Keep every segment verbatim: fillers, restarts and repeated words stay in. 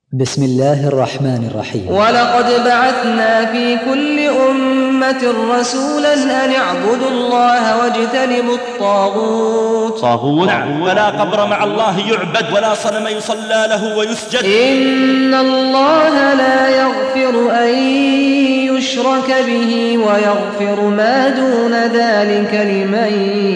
بسم الله الرحمن الرحيم. ولقد بعثنا في كل أمة رسولا أن اعبدوا الله واجتنبوا الطاغوت. طاغوت فلا قبر مع الله يعبد ولا صنم يصلى له ويسجد. إن الله لا يغفر أن يشرك به ويغفر ما دون ذلك لمن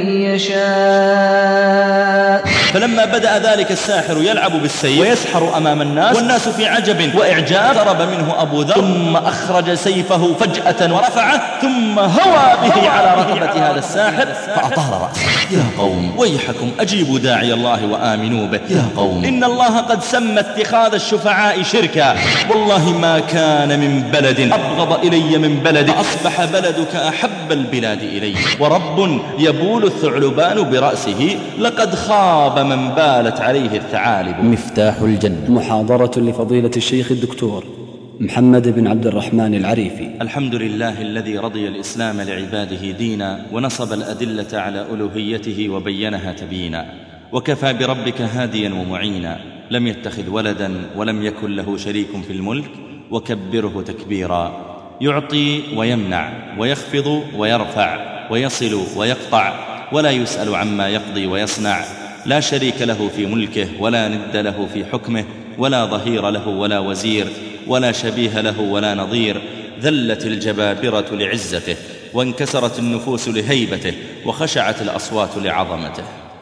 يشاء. فلما بدأ ذلك الساحر يلعب بالسيف ويسحر أمام الناس والناس في عجب وإعجاب، ضرب منه أبو ذر ثم أخرج سيفه فجأة ورفعه ثم هوى به على رقبة هذا الساحر فأطار رأسه. يا قوم ويحكم أجيبوا داعي الله وآمنوا به. يا قوم إن الله قد سمى اتخاذ الشفعاء شركا، والله ما كان من بلد أبغض إلي من بلد أصبح بلدك أحب البلاد إلي. ورب يبول الثعلبان برأسه لقد خاب من بالت عليه الثعالب. مفتاح الجنة، محاضرة لفضيلة الشيخ الدكتور محمد بن عبد الرحمن العريفي. الحمد لله الذي رضي الإسلام لعباده دينا ونصب الأدلة على ألوهيته وبينها تبينا، وكفى بربك هاديا ومعينا، لم يتخذ ولدا ولم يكن له شريك في الملك وكبره تكبيرا. يعطي ويمنع ويخفض ويرفع ويصل ويقطع ولا يسأل عما يقضي ويصنع، لا شريك له في ملكه ولا ند له في حكمه ولا ظهير له ولا وزير ولا شبيه له ولا نظير. ذلت الجبابرة لعزته وانكسرت النفوس لهيبته وخشعت الأصوات لعظمته.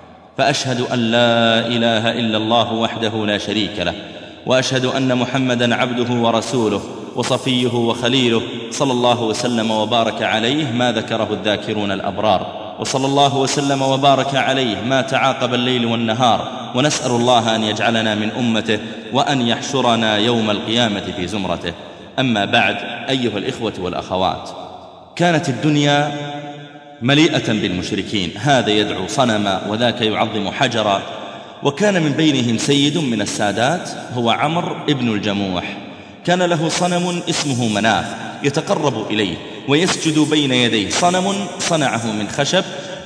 فأشهد أن لا إله إلا الله وحده لا شريك له، وأشهد أن محمدا عبده ورسوله وصفيه وخليله، صلى الله وسلم وبارك عليه ما ذكره الذاكرون الأبرار، وصلى الله وسلم وبارك عليه ما تعاقب الليل والنهار. ونسأل الله أن يجعلنا من أمته وأن يحشرنا يوم القيامة في زمرته. أما بعد، أيها الإخوة والأخوات، كانت الدنيا مليئة بالمشركين، هذا يدعو صنما وذاك يعظم حجرا، وكان من بينهم سيد من السادات هو عمرو ابن الجموح، كان له صنم اسمه مناف يتقرب إليه ويسجد بين يديه، صنم صنعه من خشب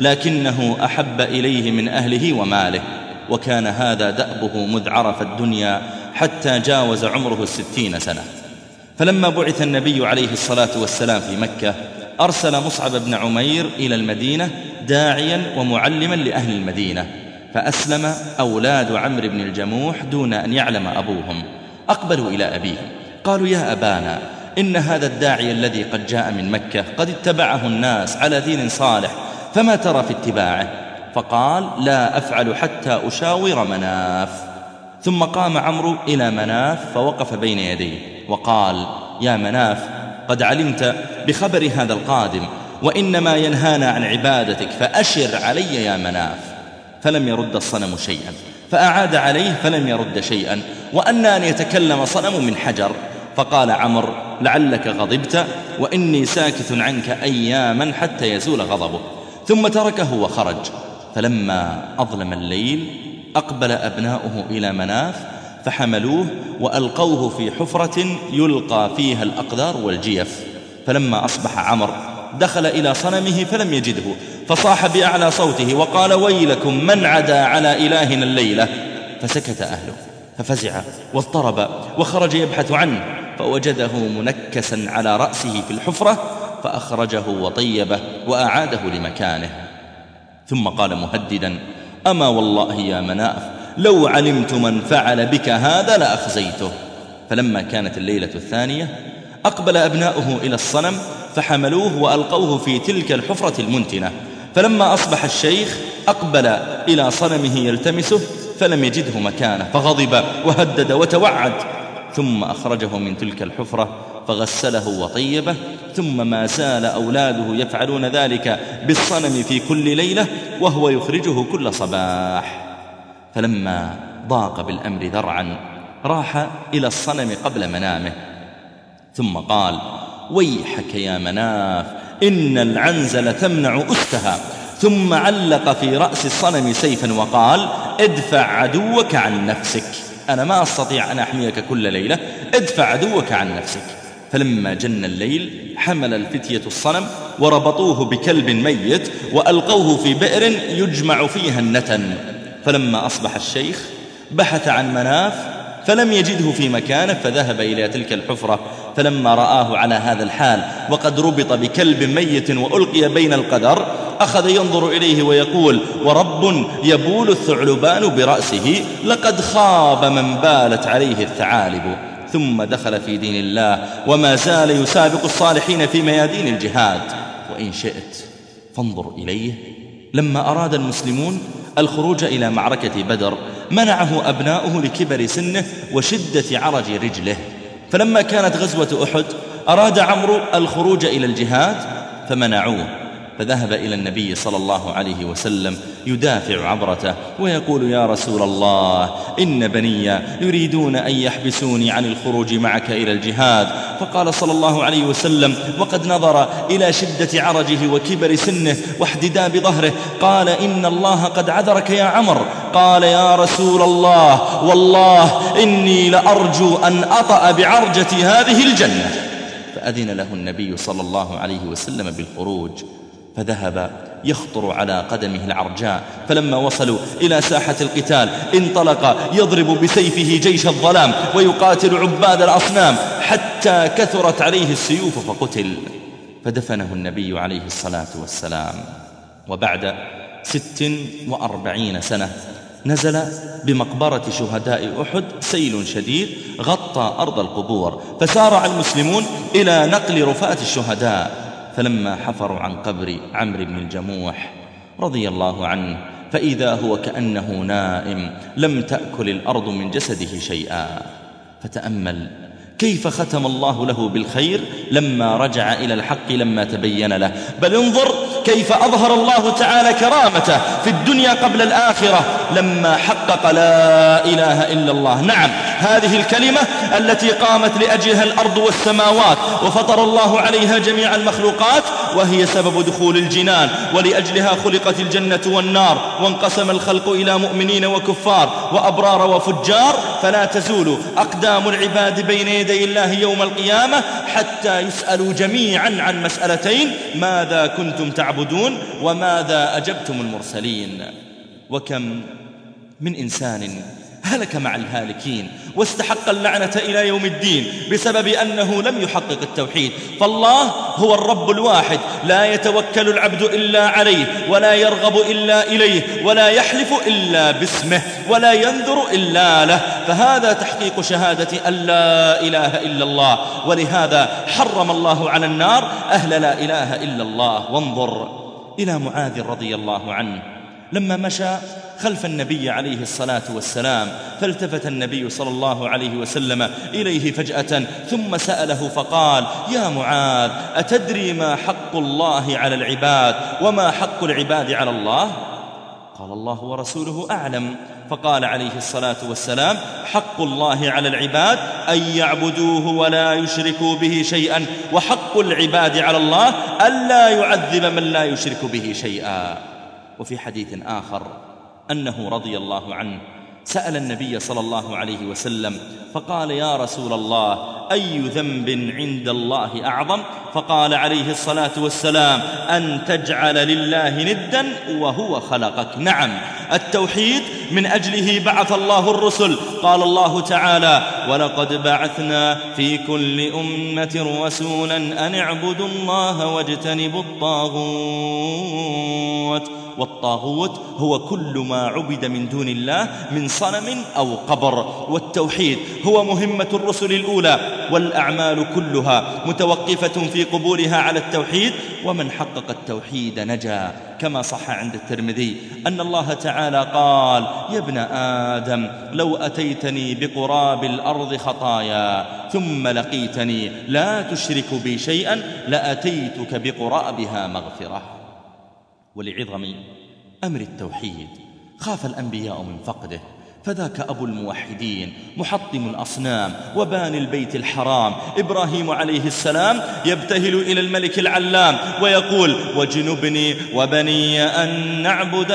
لكنه أحب إليه من أهله وماله، وكان هذا دأبه مذ عرف الدنيا حتى جاوز عمره الستين سنة. فلما بعث النبي عليه الصلاة والسلام في مكة أرسل مصعب بن عمير إلى المدينة داعيا ومعلما لأهل المدينة، فأسلم أولاد عمرو بن الجموح دون أن يعلم أبوهم. أقبلوا إلى أبيهم قالوا: يا أبانا، إن هذا الداعي الذي قد جاء من مكة قد اتبعه الناس على دين صالح، فما ترى في اتباعه؟ فقال: لا أفعل حتى أشاور مناف. ثم قام عمرو إلى مناف فوقف بين يديه وقال: يا مناف، قد علمت بخبر هذا القادم وإنما ينهانا عن عبادتك، فأشر علي يا مناف. فلم يرد الصنم شيئا، فأعاد عليه فلم يرد شيئا، وأن أن يتكلم صنم من حجر. فقال عمرو: لعلك غضبت، وإني ساكت عنك أياما حتى يزول غضبك. ثم تركه وخرج. فلما أظلم الليل أقبل أبناؤه إلى مناف فحملوه وألقوه في حفرة يلقى فيها الأقدار والجيف. فلما أصبح عمرو دخل إلى صنمه فلم يجده، فصاح بأعلى صوته وقال: ويلكم من عدا على إلهنا الليلة. فسكت أهله، ففزع واضطرب وخرج يبحث عنه، فوجده منكسا على رأسه في الحفرة، فأخرجه وطيبه وأعاده لمكانه. ثم قال مهددا: أما والله يا مناف، لو علمت من فعل بك هذا لأخزيته. فلما كانت الليلة الثانية أقبل أبناؤه إلى الصنم فحملوه وألقوه في تلك الحفرة المنتنة. فلما أصبح الشيخ أقبل إلى صنمه يلتمسه فلم يجده مكانه، فغضب وهدد وتوعد. ثم أخرجه من تلك الحفرة فغسله وطيبه. ثم ما زال أولاده يفعلون ذلك بالصنم في كل ليلة وهو يخرجه كل صباح. فلما ضاق بالأمر ذرعا راح إلى الصنم قبل منامه، ثم قال: ويحك يا مناف، إن العنزل تمنع أستها. ثم علق في رأس الصنم سيفا وقال: ادفع عدوك عن نفسك، أنا ما أستطيع أن أحميك كل ليلة، ادفع عدوك عن نفسك. فلما جن الليل حمل الفتية الصنم وربطوه بكلب ميت وألقوه في بئر يجمع فيها النتن. فلما أصبح الشيخ بحث عن مناف فلم يجده في مكانه فذهب إلى تلك الحفرة، فلما رآه على هذا الحال وقد ربط بكلب ميت وألقي بين القدر أخذ ينظر إليه ويقول: ورب يبول الثعلبان برأسه لقد خاب من بالت عليه الثعالب. ثم دخل في دين الله وما زال يسابق الصالحين في ميادين الجهاد. وإن شئت فانظر إليه لما أراد المسلمون الخروج إلى معركة بدر منعه أبناؤه لكبر سنه وشدة عرج رجله، فلما كانت غزوة أحد أراد عمرو الخروج إلى الجهاد فمنعوه، فذهب إلى النبي صلى الله عليه وسلم يدافع عبرته ويقول: يا رسول الله، إن بني يريدون أن يحبسوني عن الخروج معك إلى الجهاد. فقال صلى الله عليه وسلم وقد نظر إلى شدة عرجه وكبر سنه واحتداب ظهره قال: إن الله قد عذرك يا عمرو. قال: يا رسول الله، والله إني لأرجو أن أطأ بعرجتي هذه الجنة. فأذن له النبي صلى الله عليه وسلم بالخروج، فذهب يخطر على قدمه العرجاء، فلما وصلوا إلى ساحة القتال انطلق يضرب بسيفه جيش الظلام ويقاتل عباد الأصنام حتى كثرت عليه السيوف فقتل، فدفنه النبي عليه الصلاة والسلام. وبعد ست وأربعين سنة نزل بمقبرة شهداء أحد سيل شديد غطى أرض القبور، فسارع المسلمون إلى نقل رفاة الشهداء، فلما حفروا عن قبر عمرو بن الجموح رضي الله عنه فإذا هو كأنه نائم لم تأكل الأرض من جسده شيئا. فتأمل كيف ختم الله له بالخير لما رجع إلى الحق لما تبين له، بل انظر كيف أظهر الله تعالى كرامته في الدنيا قبل الآخرة لما حقق لا إله إلا الله. نعم، هذه الكلمة التي قامت لأجلها الأرض والسماوات وفطر الله عليها جميع المخلوقات، وهي سبب دخول الجنان، ولأجلها خلقت الجنة والنار، وانقسم الخلق إلى مؤمنين وكفار وأبرار وفجار، فلا تزول أقدام العباد بين يدي الله يوم القيامة حتى يسألوا جميعا عن مسألتين: ماذا كنتم تعبدون وماذا أجبتم المرسلين. وكم من إنسان هلك مع الهالكين واستحق اللعنة إلى يوم الدين بسبب أنه لم يحقق التوحيد. فالله هو الرب الواحد، لا يتوكل العبد إلا عليه، ولا يرغب إلا إليه، ولا يحلف إلا باسمه، ولا ينذر إلا له، فهذا تحقيق شهادة أن لا إله إلا الله. ولهذا حرم الله على النار أهل لا إله إلا الله. وانظر إلى معاذ رضي الله عنه لما مشى خلف النبي عليه الصلاة والسلام، فالتفت النبي صلى الله عليه وسلم إليه فجأة ثم سأله فقال: يا معاذ، أتدري ما حق الله على العباد وما حق العباد على الله؟ قال: الله ورسوله أعلم. فقال عليه الصلاة والسلام: حق الله على العباد أن يعبدوه ولا يشركوا به شيئا، وحق العباد على الله ألا يعذب من لا يشرك به شيئا. وفي حديث آخر أنه رضي الله عنه سأل النبي صلى الله عليه وسلم فقال: يا رسول الله، أي ذنب عند الله أعظم؟ فقال عليه الصلاة والسلام: أن تجعل لله ندا وهو خلقك. نعم، التوحيد من أجله بعث الله الرسل. قال الله تعالى: ولقد بعثنا في كل أمة رسولا أن اعبدوا الله واجتنبوا الطاغوت. والطاغوت هو كل ما عبد من دون الله من صنم أو قبر. والتوحيد هو مهمة الرسل الأولى، والأعمال كلها متوقفة في قبولها على التوحيد، ومن حقق التوحيد نجا، كما صح عند الترمذي أن الله تعالى قال: يا ابن آدم، لو أتيتني بقراب الأرض خطايا ثم لقيتني لا تشرك بي شيئا لأتيتك بقرابها مغفرة. ولعظم أمر التوحيد خاف الأنبياء من فقده، فذاك أبو الموحدين محطم الأصنام وباني البيت الحرام إبراهيم عليه السلام يبتهل إلى الملك العلام ويقول: واجنبني وبني أن نعبد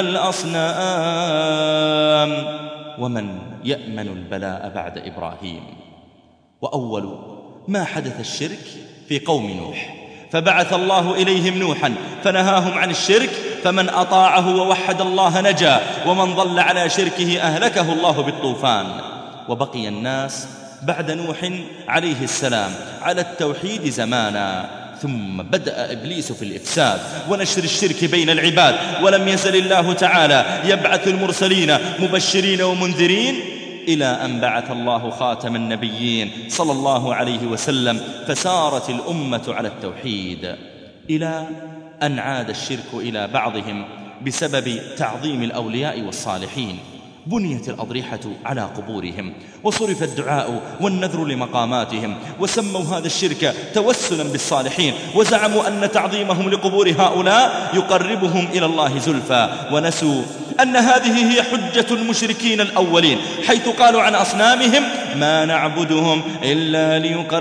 الأصنام. ومن يأمن البلاء بعد إبراهيم؟ وأول ما حدث الشرك في قوم نوح، فبعث الله إليهم نوحا فنهاهم عن الشرك، فمن أطاعه ووحد الله نجا، ومن ضل على شركه أهلكه الله بالطوفان. وبقي الناس بعد نوح عليه السلام على التوحيد زمانا، ثم بدأ إبليس في الإفساد ونشر الشرك بين العباد، ولم يزل الله تعالى يبعث المرسلين مبشرين ومنذرين إلى أن بعث الله خاتم النبيين صلى الله عليه وسلم، فسارت الأمة على التوحيد، إلى أن عاد الشرك إلى بعضهم بسبب تعظيم الأولياء والصالحين. بنيت الأضرحة على قبورهم، وصرف الدعاء والنذر لمقاماتهم، وسموا هذا الشرك توسلا بالصالحين، وزعموا أن تعظيمهم لقبور هؤلاء يقربهم إلى الله زلفى، ونسوا أن هذه هي حجة المشركين الأولين، حيث قالوا عن أصنامهم: ما نعبدهم إلا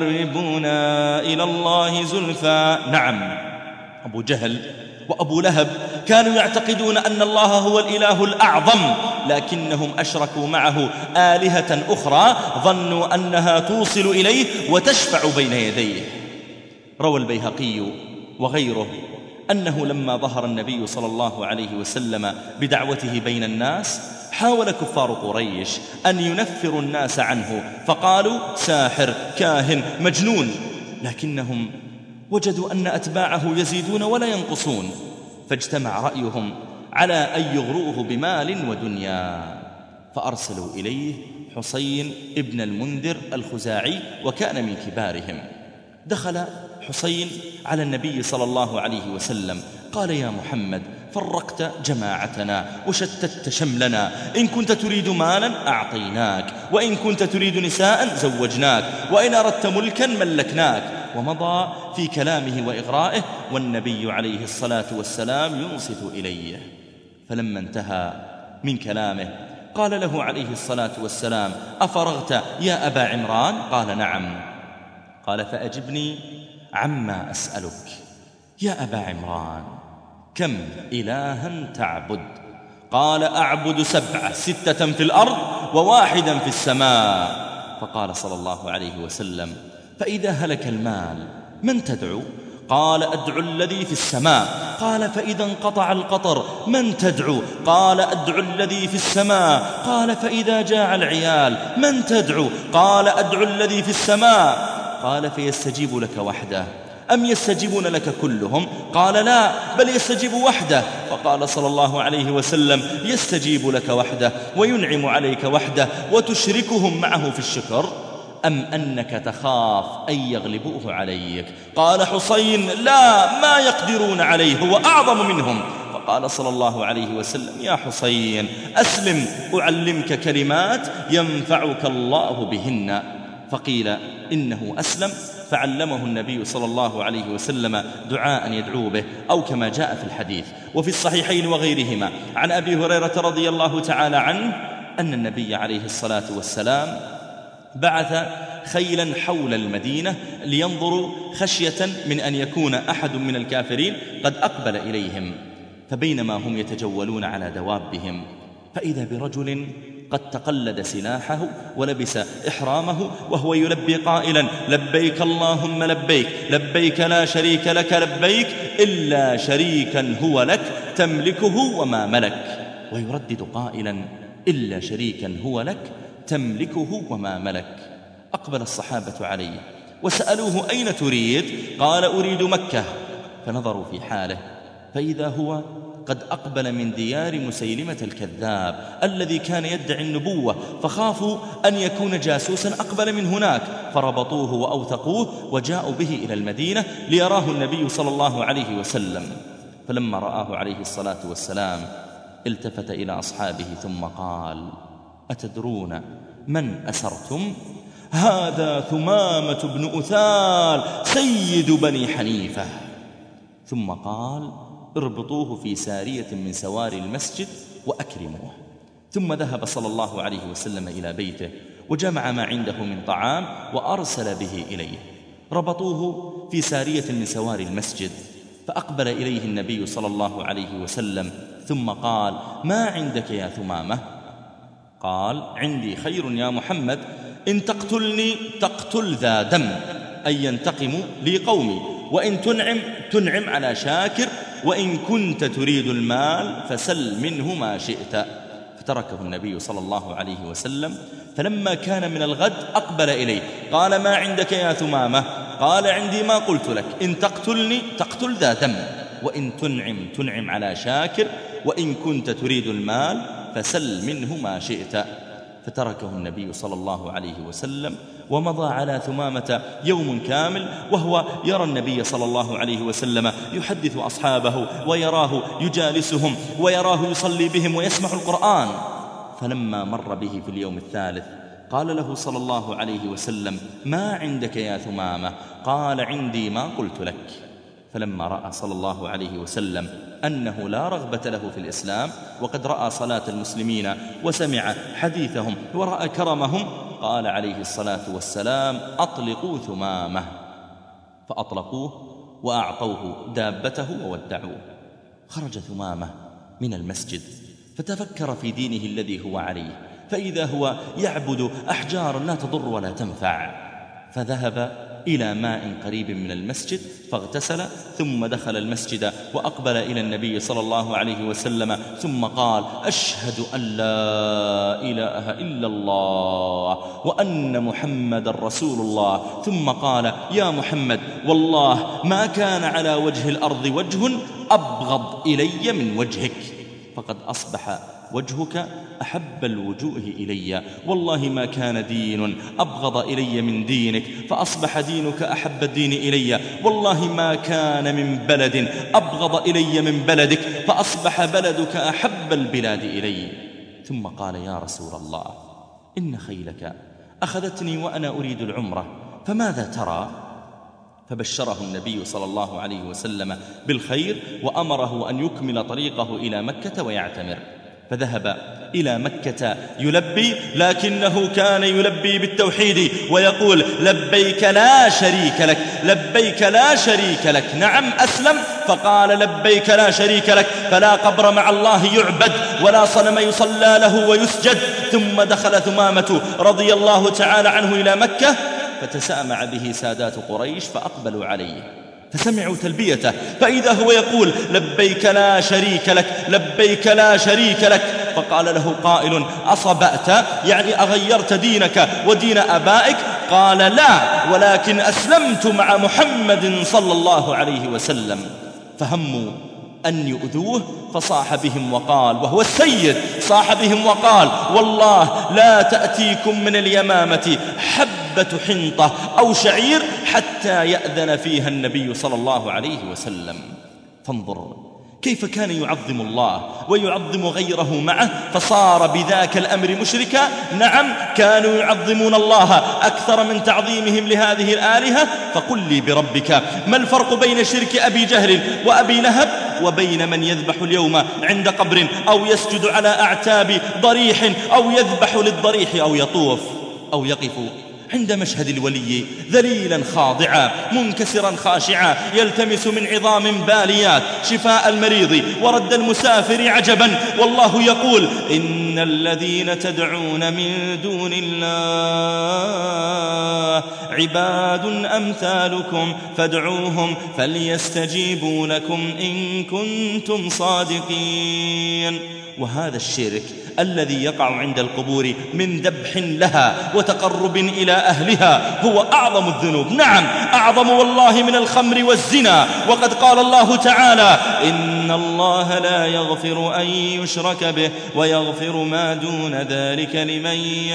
ليقربونا إلى الله زلفى. نعم، أبو جهل وأبو لهب كانوا يعتقدون أن الله هو الإله الأعظم، لكنهم أشركوا معه آلهة أخرى ظنوا أنها توصل إليه وتشفع بين يديه. روى البيهقي وغيره أنه لما ظهر النبي صلى الله عليه وسلم بدعوته بين الناس، حاول كفار قريش أن ينفروا الناس عنه، فقالوا: ساحر، كاهن، مجنون، لكنهم وجدوا أن أتباعه يزيدون ولا ينقصون، فاجتمع رأيهم على أن يغروه بمال ودنيا، فأرسلوا إليه حسين ابن المنذر الخزاعي، وكان من كبارهم. دخل حسين على النبي صلى الله عليه وسلم، قال: يا محمد، فرقت جماعتنا وشتت شملنا، إن كنت تريد مالا أعطيناك، وإن كنت تريد نساء زوجناك، وإن أردت ملكا ملكناك. ومضى في كلامه وإغرائه، والنبي عليه الصلاة والسلام ينصت إليه. فلما انتهى من كلامه قال له عليه الصلاة والسلام: أفرغت يا أبا عمران؟ قال: نعم. قال: فأجبني عما أسألك يا أبا عمران، كم إلها تعبد؟ قال: أعبد سبعة، ستة في الأرض وواحدا في السماء. فقال صلى الله عليه وسلم: فإذا هلك المال من تدعو؟ قال: أدعو الذي في السماء. قال: فإذا انقطع القطر من تدعو؟ قال: أدعو الذي في السماء. قال: فإذا جاع العيال من تدعو؟ قال: أدعو الذي في السماء. قال: فيستجيب لك وحده أم يستجيبون لك كلهم؟ قال: لا، بل يستجيب وحده. فقال صلى الله عليه وسلم: يستجيب لك وحده وينعم عليك وحده وتشركهم معه في الشكر، أم أنك تخاف أن يغلبوه عليك؟ قال حسين: لا، ما يقدرون عليه، هو أعظم منهم. فقال صلى الله عليه وسلم: يا حسين، أسلم أعلمك كلمات ينفعك الله بهن. فقيل إنه أسلم، فعلمه النبي صلى الله عليه وسلم دعاء يدعو به، أو كما جاء في الحديث. وفي الصحيحين وغيرهما عن أبي هريرة رضي الله تعالى عنه أن النبي عليه الصلاة والسلام بعث خيلا حول المدينة لينظروا خشية من أن يكون أحد من الكافرين قد أقبل إليهم. فبينما هم يتجولون على دوابهم، فإذا برجل قد تقلد سلاحه ولبس إحرامه، وهو يلبي قائلا: لبيك اللهم لبيك، لبيك لا شريك لك لبيك، إلا شريكا هو لك تملكه وما ملك، ويردد قائلا: إلا شريكا هو لك تملكه وما ملك. أقبل الصحابة عليه وسألوه: أين تريد؟ قال: أريد مكة. فنظروا في حاله، فإذا هو قد أقبل من ديار مسيلمة الكذاب الذي كان يدعي النبوة، فخافوا أن يكون جاسوسا أقبل من هناك، فربطوه وأوثقوه وجاءوا به إلى المدينة ليراه النبي صلى الله عليه وسلم. فلما رآه عليه الصلاة والسلام التفت إلى أصحابه ثم قال: أتدرون من أسرتم؟ هذا ثمامة بن أثال سيد بني حنيفة. ثم قال: اربطوه في سارية من سواري المسجد وأكرموه. ثم ذهب صلى الله عليه وسلم إلى بيته وجمع ما عنده من طعام وأرسل به إليه. ربطوه في سارية من سواري المسجد، فأقبل إليه النبي صلى الله عليه وسلم ثم قال: ما عندك يا ثمامة؟ قال: عندي خير يا محمد، إن تقتلني تقتل ذا دم، أي ينتقم لي قومي، وإن تنعم تنعم على شاكر، وإن كنت تريد المال فسل منه ما شئت. فتركه النبي صلى الله عليه وسلم فلما كان من الغد أقبل إليه قال: ما عندك يا ثمامة؟ قال: عندي ما قلت لك، إن تقتلني تقتل ذا دم، وإن تنعم تنعم على شاكر، وإن كنت تريد المال فسل منه ما شئت. فتركه النبي صلى الله عليه وسلم ومضى على ثمامة يوم كامل وهو يرى النبي صلى الله عليه وسلم يحدث أصحابه ويراه يجالسهم ويراه يصلي بهم ويسمع القرآن. فلما مر به في اليوم الثالث قال له صلى الله عليه وسلم: ما عندك يا ثمامة؟ قال: عندي ما قلت لك. فلما رأى صلى الله عليه وسلم أنه لا رغبة له في الإسلام، وقد رأى صلاة المسلمين وسمع حديثهم ورأى كرمهم، قال عليه الصلاة والسلام: أطلقوا ثمامة. فأطلقوه وأعطوه دابته وودعوه. خرج ثمامة من المسجد فتفكر في دينه الذي هو عليه، فإذا هو يعبد أحجار لا تضر ولا تنفع، فذهب إلى ماء قريب من المسجد فاغتسل، ثم دخل المسجد وأقبل إلى النبي صلى الله عليه وسلم ثم قال: أشهد أن لا إله إلا الله وأن محمد رسول الله. ثم قال: يا محمد، والله ما كان على وجه الأرض وجه أبغض إلي من وجهك، فقد أصبح وجهك أحب الوجوه إلي، والله ما كان دين أبغض إلي من دينك فأصبح دينك أحب الدين إلي، والله ما كان من بلد أبغض إلي من بلدك فأصبح بلدك أحب البلاد إلي. ثم قال: يا رسول الله، إن خيلك أخذتني وأنا أريد العمرة، فماذا ترى؟ فبشره النبي صلى الله عليه وسلم بالخير وأمره أن يكمل طريقه إلى مكة ويعتمر. فذهب إلى مكة يلبي، لكنه كان يلبي بالتوحيد ويقول: لبيك لا شريك لك، لبيك لا شريك لك. نعم أسلم فقال: لبيك لا شريك لك، فلا قبر مع الله يعبد ولا صنم يصلى له ويسجد. ثم دخل ثمامة رضي الله تعالى عنه إلى مكة فتسامع به سادات قريش فأقبلوا عليه، فسمعوا تلبيته، فإذا هو يقول: لبيك لا شريك لك، لبيك لا شريك لك. فقال له قائل: أصبأت؟ يعني أغيرت دينك ودين أبائك؟ قال: لا، ولكن أسلمت مع محمد صلى الله عليه وسلم. فهموا أن يؤذوه فصاح بهم وقال، وهو السيد، صاح بهم وقال: والله لا تأتيكم من اليمامة حبة حنطة أو شعير حتى يأذن فيها النبي صلى الله عليه وسلم. فانظر كيف كان يعظم الله ويعظم غيره معه، فصار بذاك الأمر مشركا. نعم كانوا يعظمون الله أكثر من تعظيمهم لهذه الآلهة. فقل لي بربك، ما الفرق بين شرك أبي جهل وأبي لهب وبين من يذبح اليوم عند قبر أو يسجد على أعتاب ضريح أو يذبح للضريح أو يطوف أو يقف عند مشهد الولي ذليلا خاضعا منكسرا خاشعا يلتمس من عظام باليات شفاء المريض ورد المسافر عجبا، والله يقول: إن الذين تدعون من دون الله عباد أمثالكم فادعوهم فليستجيبوا لكم إن كنتم صادقين. وهذا الشرك الذي يقع عند القبور من ذبح لها وتقرب إلى أهلها هو أعظم الذنوب. نعم أعظم والله من الخمر والزنا. وقد قال الله تعالى: إن الله لا يغفر أن يشرك به ويغفر ما دون ذلك لمن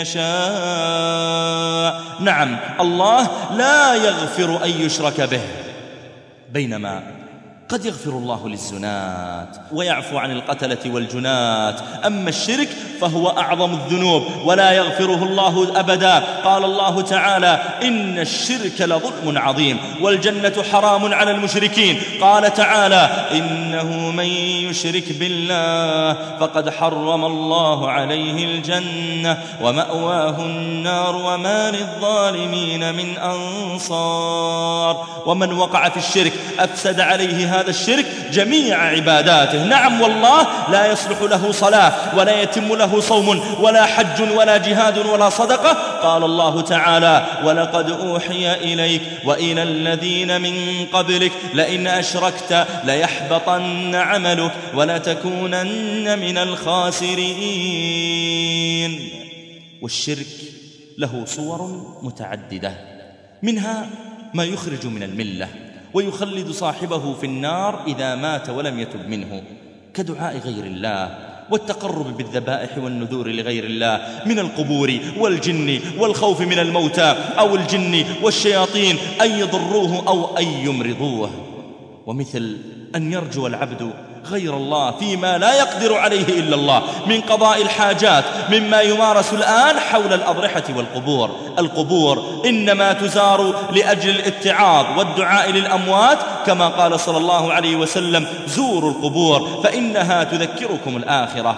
يشاء. نعم الله لا يغفر أن يشرك به، بينما قد يغفر الله للزنات ويعفو عن القتلة والجنات. أما الشرك فهو أعظم الذنوب ولا يغفره الله أبدا. قال الله تعالى: إن الشرك لظلم عظيم والجنة حرام على المشركين. قال تعالى: إنه من يشرك بالله فقد حرم الله عليه الجنة ومأواه النار وما للظالمين من أنصار. ومن وقع في الشرك أفسد عليه هذا الشرك جميع عباداته. نعم والله لا يصلح له صلاة ولا يتم له صوم ولا حج ولا جهاد ولا صدقة. قال الله تعالى: ولقد أوحي إليك وإلى الذين من قبلك لئن أشركت ليحبطن عملك ولتكونن من الخاسرين. والشرك له صور متعددة، منها ما يخرج من الملة ويخلد صاحبه في النار إذا مات ولم يتب منه، كدعاء غير الله والتقرب بالذبائح والنذور لغير الله من القبور والجن والخوف من الموتى أو الجن والشياطين أن يضروه أو أن يمرضوه، ومثل أن يرجو العبد غير الله فيما لا يقدر عليه إلا الله من قضاء الحاجات مما يمارس الآن حول الأضرحة والقبور. القبور إنما تزار لأجل الاتعاظ والدعاء للأموات، كما قال صلى الله عليه وسلم: زوروا القبور فإنها تذكركم الآخرة.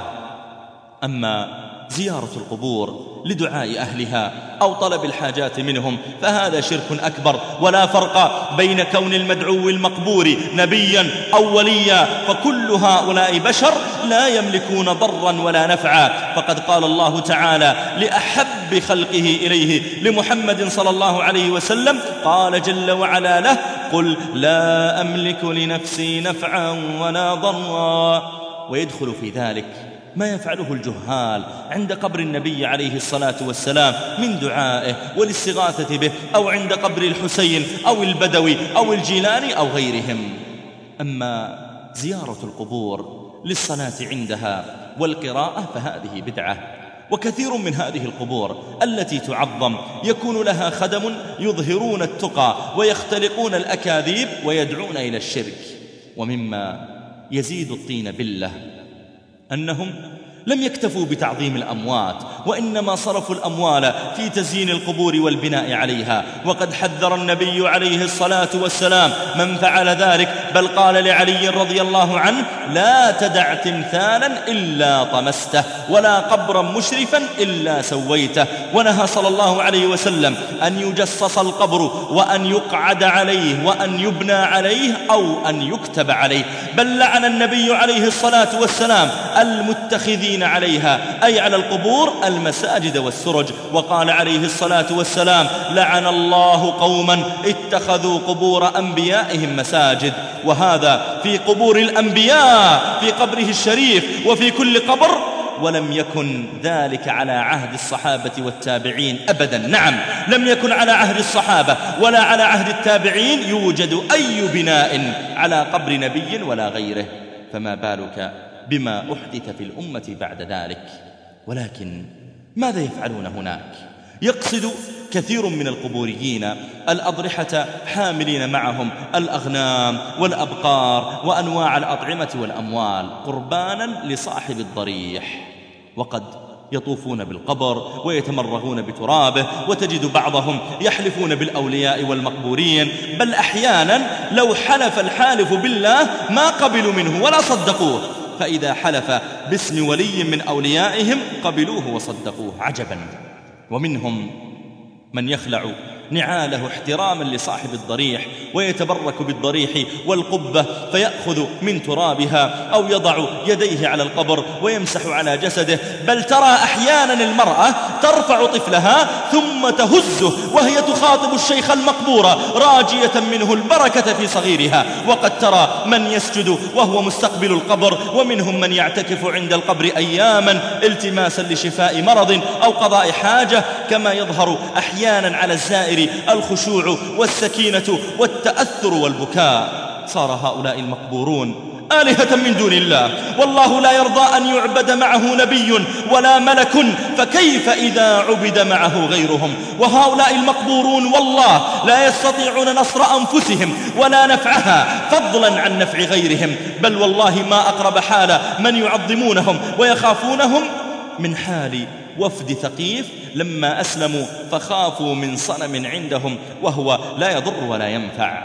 أما زيارة القبور لدعاء أهلها أو طلب الحاجات منهم فهذا شرك أكبر، ولا فرق بين كون المدعو المقبور نبيا أو وليا، فكل هؤلاء بشر لا يملكون ضرا ولا نفعا. فقد قال الله تعالى لأحب خلقه إليه لمحمد صلى الله عليه وسلم، قال جل وعلا له: قل لا أملك لنفسي نفعا ولا ضرا. ويدخل في ذلك ما يفعله الجهال عند قبر النبي عليه الصلاة والسلام من دعائه والاستغاثة به، أو عند قبر الحسين أو البدوي أو الجيلاني أو غيرهم. أما زيارة القبور للصلاة عندها والقراءة فهذه بدعة، وكثير من هذه القبور التي تعظم يكون لها خدم يظهرون التقى ويختلقون الأكاذيب ويدعون إلى الشرك. ومما يزيد الطين بلة أنهم لم يكتفوا بتعظيم الأموات، وإنما صرفوا الأموال في تزيين القبور والبناء عليها، وقد حذر النبي عليه الصلاة والسلام من فعل ذلك، بل قال لعلي رضي الله عنه: لا تدع تمثالا إلا طمسته ولا قبرا مشرفا إلا سويته. ونهى صلى الله عليه وسلم أن يجصص القبر وأن يقعد عليه وأن يبنى عليه أو أن يكتب عليه، بل لعن النبي عليه الصلاة والسلام المتخذين عليها أي على القبور المساجد والسرج. وقال عليه الصلاة والسلام: لعن الله قوما اتخذوا قبور أنبيائهم مساجد. وهذا في قبور الأنبياء في قبره الشريف وفي كل قبر، ولم يكن ذلك على عهد الصحابة والتابعين أبدا. نعم، لم يكن على عهد الصحابة ولا على عهد التابعين يوجد أي بناء على قبر نبي ولا غيره، فما بالك بما أحدث في الأمة بعد ذلك. ولكن ماذا يفعلون هناك؟ يقصد كثير من القبوريين الأضرحة حاملين معهم الأغنام والأبقار وأنواع الأطعمة والأموال قربانا لصاحب الضريح، وقد يطوفون بالقبر ويتمرغون بترابه، وتجد بعضهم يحلفون بالأولياء والمقبورين، بل أحيانا لو حلف الحالف بالله ما قبلوا منه ولا صدقوه، فإذا حلف باسم ولي من أوليائهم قبلوه وصدقوه. عجبا. ومنهم من يخلع نعاله احتراما لصاحب الضريح ويتبرك بالضريح والقبة، فيأخذ من ترابها أو يضع يديه على القبر ويمسح على جسده، بل ترى أحيانا المرأة ترفع طفلها ثم تهزه وهي تخاطب الشيخ المقبور راجية منه البركة في صغيرها. وقد ترى من يسجد وهو مستقبل القبر، ومنهم من يعتكف عند القبر أياما التماسا لشفاء مرض أو قضاء حاجة، كما يظهر أحيانا على الزائر الخشوع والسكينة والتأثر والبكاء. صار هؤلاء المقبورون آلهة من دون الله، والله لا يرضى أن يعبد معه نبي ولا ملك، فكيف إذا عبد معه غيرهم؟ وهؤلاء المقبورون والله لا يستطيعون نصر أنفسهم ولا نفعها فضلا عن نفع غيرهم، بل والله ما أقرب حال من يعظمونهم ويخافونهم من حال وفد ثقيف لما أسلموا فخافوا من صنم عندهم وهو لا يضر ولا ينفع.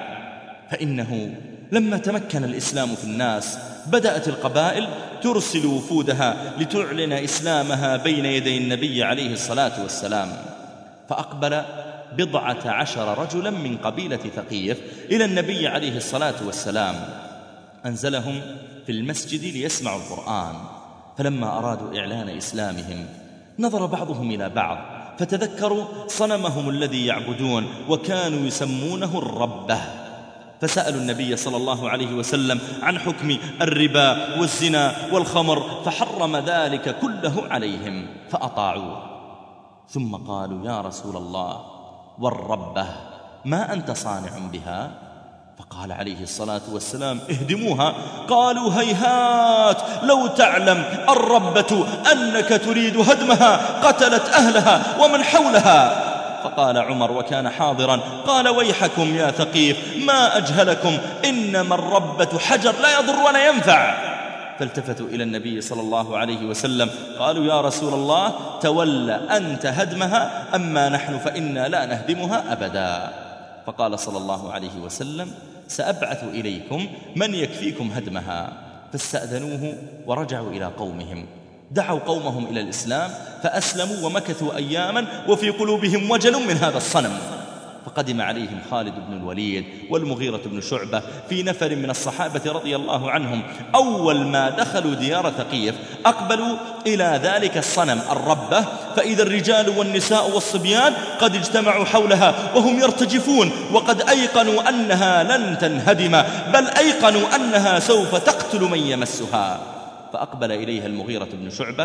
فإنه لما تمكن الإسلام في الناس بدأت القبائل ترسل وفودها لتعلن إسلامها بين يدي النبي عليه الصلاة والسلام، فأقبل بضعة عشر رجلا من قبيلة ثقيف إلى النبي عليه الصلاة والسلام، أنزلهم في المسجد ليسمعوا القرآن. فلما أرادوا إعلان إسلامهم نظر بعضهم إلى بعض فتذكروا صنمهم الذي يعبدون وكانوا يسمونه الربة، فسألوا النبي صلى الله عليه وسلم عن حكم الربا والزنا والخمر، فحرم ذلك كله عليهم فأطاعوه. ثم قالوا يا رسول الله والربة ما أنت صانع بها؟ فقال عليه الصلاة والسلام اهدموها. قالوا هيهات لو تعلم الربة أنك تريد هدمها قتلت أهلها ومن حولها. فقال عمر وكان حاضرا قال ويحكم يا ثقيف ما أجهلكم إنما الربة حجر لا يضر ولا ينفع. فالتفتوا إلى النبي صلى الله عليه وسلم قالوا يا رسول الله تولى أنت هدمها أما نحن فإنا لا نهدمها أبدا. فقال صلى الله عليه وسلم سأبعث إليكم من يكفيكم هدمها. فاستأذنوه ورجعوا إلى قومهم، دعوا قومهم إلى الإسلام فأسلموا ومكثوا أياما وفي قلوبهم وجل من هذا الصنم. فقدم عليهم خالد بن الوليد والمغيرة بن شعبة في نفر من الصحابة رضي الله عنهم. أول ما دخلوا ديار ثقيف أقبلوا إلى ذلك الصنم الربة، فإذا الرجال والنساء والصبيان قد اجتمعوا حولها وهم يرتجفون وقد أيقنوا أنها لن تنهدم، بل أيقنوا أنها سوف تقتل من يمسها. فأقبل إليها المغيرة بن شعبة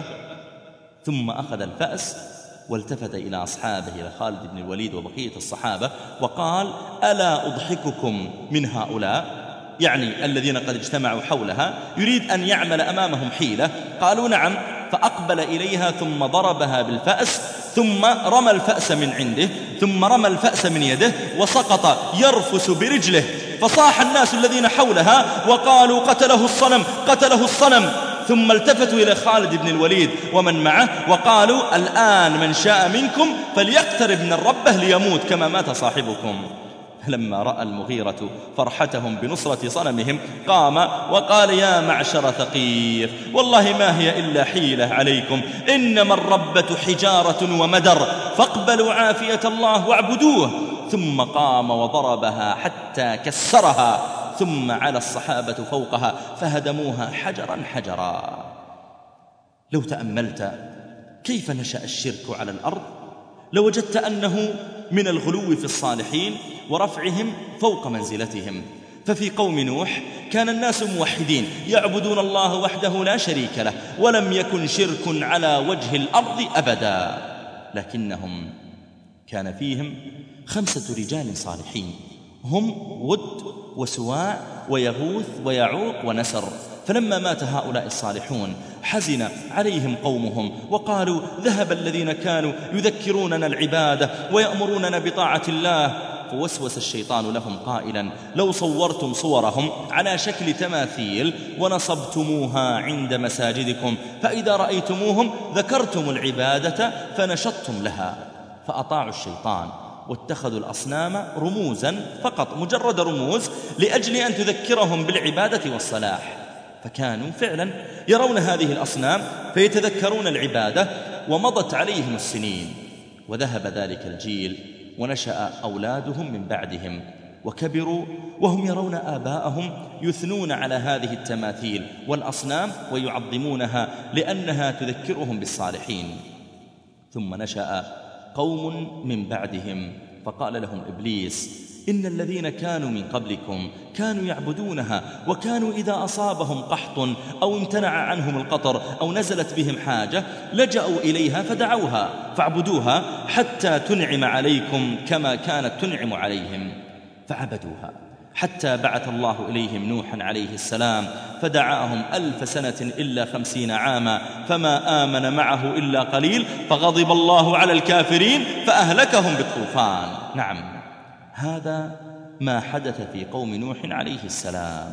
ثم أخذ الفأس والتفت إلى أصحابه إلى خالد بن الوليد وبقية الصحابة وقال ألا أضحككم من هؤلاء؟ يعني الذين قد اجتمعوا حولها، يريد أن يعمل أمامهم حيلة. قالوا نعم. فأقبل إليها ثم ضربها بالفأس ثم رمى الفأس من عنده ثم رمى الفأس من يده وسقط يرفس برجله. فصاح الناس الذين حولها وقالوا قتله الصنم قتله الصنم. ثم التفتوا إلى خالد بن الوليد ومن معه وقالوا الآن من شاء منكم فليقترب من الربة ليموت كما مات صاحبكم. لما رأى المغيرة فرحتهم بنصرة صنمهم قام وقال يا معشر ثقيف والله ما هي إلا حيلة عليكم، إنما الربة حجارة ومدر فاقبلوا عافية الله واعبدوه. ثم قام وضربها حتى كسرها ثم على الصحابة فوقها فهدموها حجرا حجرا. لو تأملت كيف نشأ الشرك على الأرض لوجدت أنه من الغلو في الصالحين ورفعهم فوق منزلتهم. ففي قوم نوح كان الناس موحدين يعبدون الله وحده لا شريك له ولم يكن شرك على وجه الأرض أبدا، لكنهم كان فيهم خمسة رجال صالحين هم ود وسواع ويغوث ويعوق ونسر. فلما مات هؤلاء الصالحون حزن عليهم قومهم وقالوا ذهب الذين كانوا يذكروننا العبادة ويأمروننا بطاعة الله. فوسوس الشيطان لهم قائلا لو صورتم صورهم على شكل تماثيل ونصبتموها عند مساجدكم فإذا رأيتموهم ذكرتم العبادة فنشطتم لها. فأطاعوا الشيطان واتخذوا الأصنام رموزا فقط، مجرد رموز لأجل أن تذكرهم بالعبادة والصلاح. فكانوا فعلا يرون هذه الأصنام فيتذكرون العبادة. ومضت عليهم السنين وذهب ذلك الجيل ونشأ أولادهم من بعدهم وكبروا وهم يرون آباءهم يثنون على هذه التماثيل والأصنام ويعظمونها لأنها تذكرهم بالصالحين. ثم نشأ قوم من بعدهم فقال لهم إبليس إن الذين كانوا من قبلكم كانوا يعبدونها وكانوا إذا أصابهم قحط أو امتنع عنهم القطر أو نزلت بهم حاجة لجأوا إليها فدعوها فاعبدوها حتى تنعم عليكم كما كانت تنعم عليهم. فعبدوها حتى بعث الله إليهم نوحا عليه السلام فدعاهم ألف سنة إلا خمسين عاما فما آمن معه إلا قليل فغضب الله على الكافرين فأهلكهم بالطوفان. نعم، هذا ما حدث في قوم نوح عليه السلام.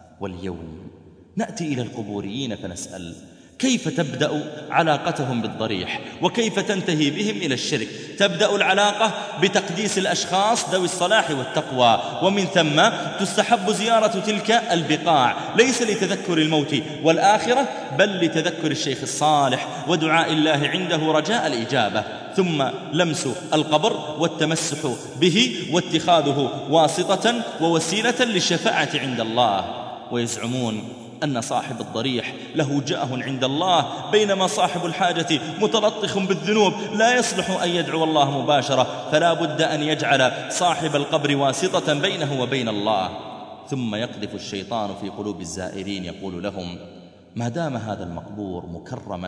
واليوم نأتي إلى القبوريين فنسأل كيف تبدأ علاقتهم بالضريح وكيف تنتهي بهم إلى الشرك. تبدأ العلاقة بتقديس الأشخاص ذوي الصلاح والتقوى، ومن ثم تستحب زيارة تلك البقاع ليس لتذكر الموت والآخرة بل لتذكر الشيخ الصالح ودعاء الله عنده رجاء الإجابة. ثم لمس القبر والتمسح به واتخاذه واسطة ووسيلة للشفاعة عند الله. ويزعمون أن صاحب الضريح له جاه عند الله بينما صاحب الحاجة متلطخ بالذنوب لا يصلح أن يدعو الله مباشرة، فلا بد أن يجعل صاحب القبر واسطة بينه وبين الله. ثم يقذف الشيطان في قلوب الزائرين يقول لهم ما دام هذا المقبور مكرما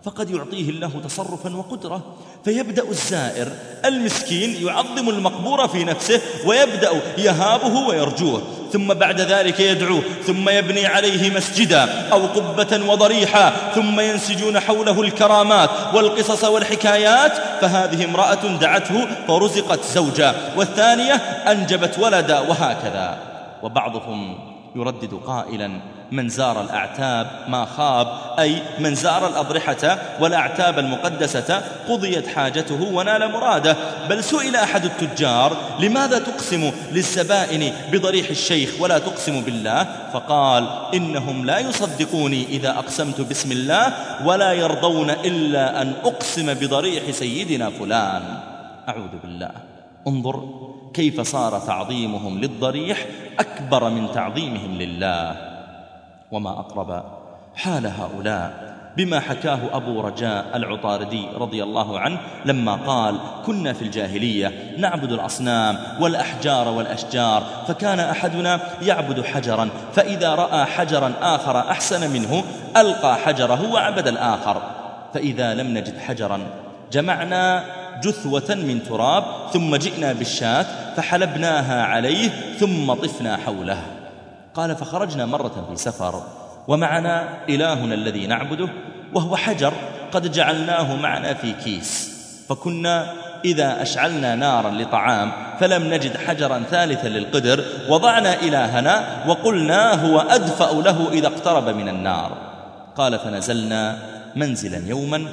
فقد يعطيه الله تصرفا وقدرة، فيبدأ الزائر المسكين يعظم المقبور في نفسه ويبدأ يهابه ويرجوه، ثم بعد ذلك يدعوه، ثم يبني عليه مسجدا أو قبة وضريحا، ثم ينسجون حوله الكرامات والقصص والحكايات. فهذه امرأة دعته فرزقت زوجا، والثانية أنجبت ولدا، وهكذا. وبعضهم يردد قائلا: من زار الأعتاب ما خاب، أي من زار الأضرحة والأعتاب المقدسة قضيت حاجته ونال مراده. بل سئل أحد التجار: لماذا تقسم للزبائن بضريح الشيخ ولا تقسم بالله؟ فقال: إنهم لا يصدقوني إذا أقسمت باسم الله، ولا يرضون إلا أن أقسم بضريح سيدنا فلان. أعوذ بالله. انظر كيف صار تعظيمهم للضريح أكبر من تعظيمهم لله. وما أقرب حال هؤلاء بما حكاه أبو رجاء العطاردي رضي الله عنه لما قال: كنا في الجاهلية نعبد الأصنام والأحجار والأشجار، فكان أحدنا يعبد حجرا، فإذا رأى حجرا آخر أحسن منه ألقى حجره وعبد الآخر، فإذا لم نجد حجرا جمعنا جثوة من تراب، ثم جئنا بالشاة فحلبناها عليه ثم طفنا حوله. قال: فخرجنا مرة في سفر ومعنا إلهنا الذي نعبده وهو حجر قد جعلناه معنا في كيس، فكنا إذا أشعلنا نارا لطعام فلم نجد حجرا ثالثا للقدر وضعنا إلهنا وقلنا هو أدفأ له إذا اقترب من النار. قال: فنزلنا منزلا يوما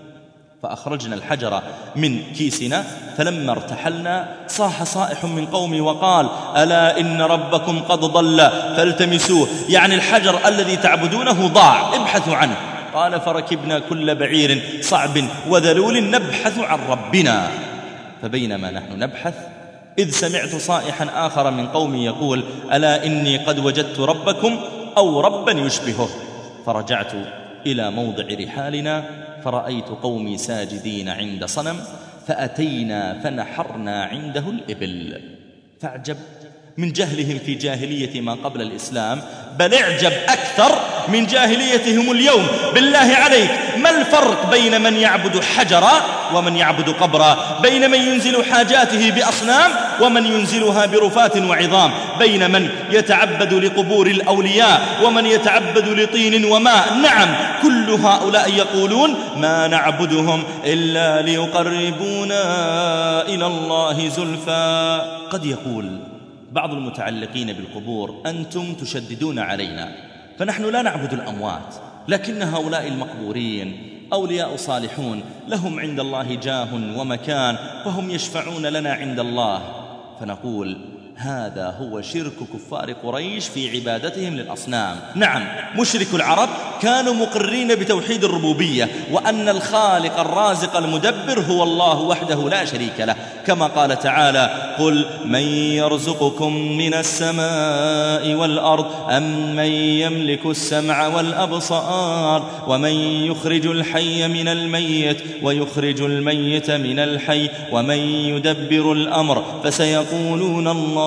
فأخرجنا الحجر من كيسنا، فلما ارتحلنا صاح صائح من قومي وقال: ألا إن ربكم قد ضل فالتمسوه، يعني الحجر الذي تعبدونه ضاع، ابحثوا عنه. قال: فركبنا كل بعير صعب وذلول نبحث عن ربنا، فبينما نحن نبحث إذ سمعت صائحا آخر من قومي يقول: ألا إني قد وجدت ربكم أو ربا يشبهه. فرجعت إلى موضع رحالنا فرأيت قومي ساجدين عند صنم، فأتينا فنحرنا عنده الإبل. فاعجب من جهلهم في جاهلية ما قبل الإسلام، بل اعجب أكثر من جاهليتهم اليوم. بالله عليك، ما الفرق بين من يعبد حجرا ومن يعبد قبرا؟ بين من ينزل حاجاته بأصنام ومن ينزلها برفات وعظام؟ بين من يتعبد لقبور الأولياء ومن يتعبد لطين وماء؟ نعم، كل هؤلاء يقولون: ما نعبدهم إلا ليقربونا إلى الله زلفى. قد يقول بعض المتعلقين بالقبور: أنتم تشددون علينا، فنحن لا نعبد الأموات، لكن هؤلاء المقبورين أولياء صالحون لهم عند الله جاه ومكان، فهم يشفعون لنا عند الله. فنقول: هذا هو شرك كفار قريش في عبادتهم للأصنام. نعم، مشرك العرب كانوا مقرين بتوحيد الربوبية، وأن الخالق الرازق المدبر هو الله وحده لا شريك له، كما قال تعالى: قل من يرزقكم من السماء والأرض أم من يملك السمع والأبصار ومن يخرج الحي من الميت ويخرج الميت من الحي ومن يدبر الأمر فسيقولون الله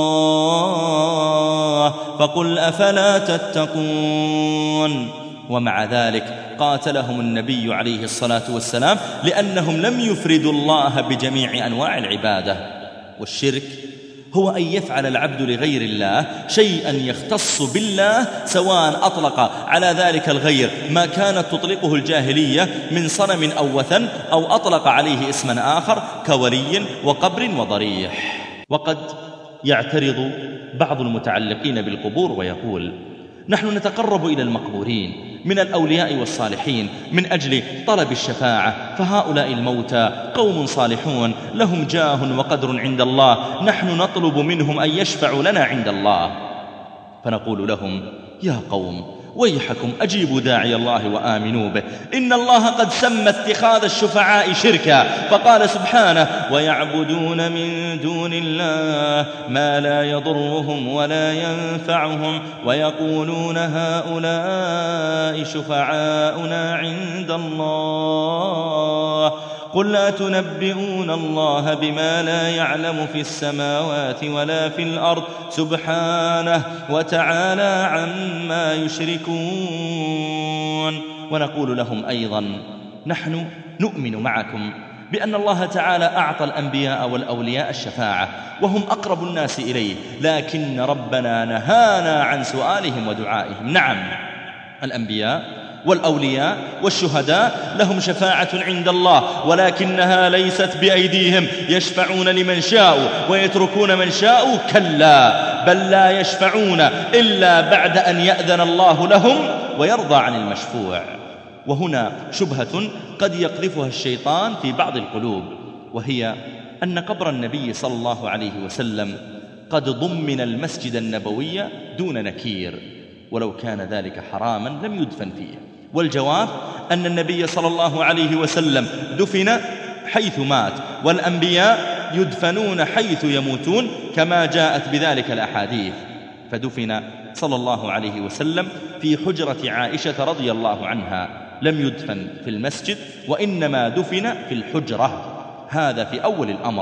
فقل أفلا تتقون. ومع ذلك قاتلهم النبي عليه الصلاة والسلام لأنهم لم يفردوا الله بجميع أنواع العبادة. والشرك هو أن يفعل العبد لغير الله شيئا يختص بالله، سواء أطلق على ذلك الغير ما كانت تطلقه الجاهلية من صنم أو وثن، أو أطلق عليه اسما آخر كولي وقبر وضريح. وقد يعترض بعض المتعلقين بالقبور ويقول: نحن نتقرب إلى المقبورين من الأولياء والصالحين من أجل طلب الشفاعة، فهؤلاء الموتى قوم صالحون لهم جاه وقدر عند الله، نحن نطلب منهم أن يشفعوا لنا عند الله. فنقول لهم: يا قوم ويحكم أجيبوا داعي الله وآمنوا به، إن الله قد سمى اتخاذ الشفعاء شركا، فقال سبحانه: ويعبدون من دون الله ما لا يضرهم ولا ينفعهم ويقولون هؤلاء شفعاؤنا عند الله قل لا تنبئون الله بما لا يعلم في السماوات ولا في الأرض سبحانه وتعالى عما يشركون. ونقول لهم أيضا: نحن نؤمن معكم بأن الله تعالى أعطى الأنبياء والأولياء الشفاعة وهم أقرب الناس إليه، لكن ربنا نهانا عن سؤالهم ودعائهم. نعم، الأنبياء والأولياء والشهداء لهم شفاعة عند الله، ولكنها ليست بأيديهم، يشفعون لمن شاءوا ويتركون من شاءوا. كلا، بل لا يشفعون إلا بعد أن يأذن الله لهم ويرضى عن المشفوع. وهنا شبهة قد يقذفها الشيطان في بعض القلوب، وهي أن قبر النبي صلى الله عليه وسلم قد ضمن المسجد النبوي دون نكير، ولو كان ذلك حراما لم يدفن فيه. والجواب أن النبي صلى الله عليه وسلم دفن حيث مات، والأنبياء يدفنون حيث يموتون كما جاءت بذلك الأحاديث. فدفن صلى الله عليه وسلم في حجرة عائشة رضي الله عنها، لم يدفن في المسجد وإنما دفن في الحجرة. هذا في أول الأمر.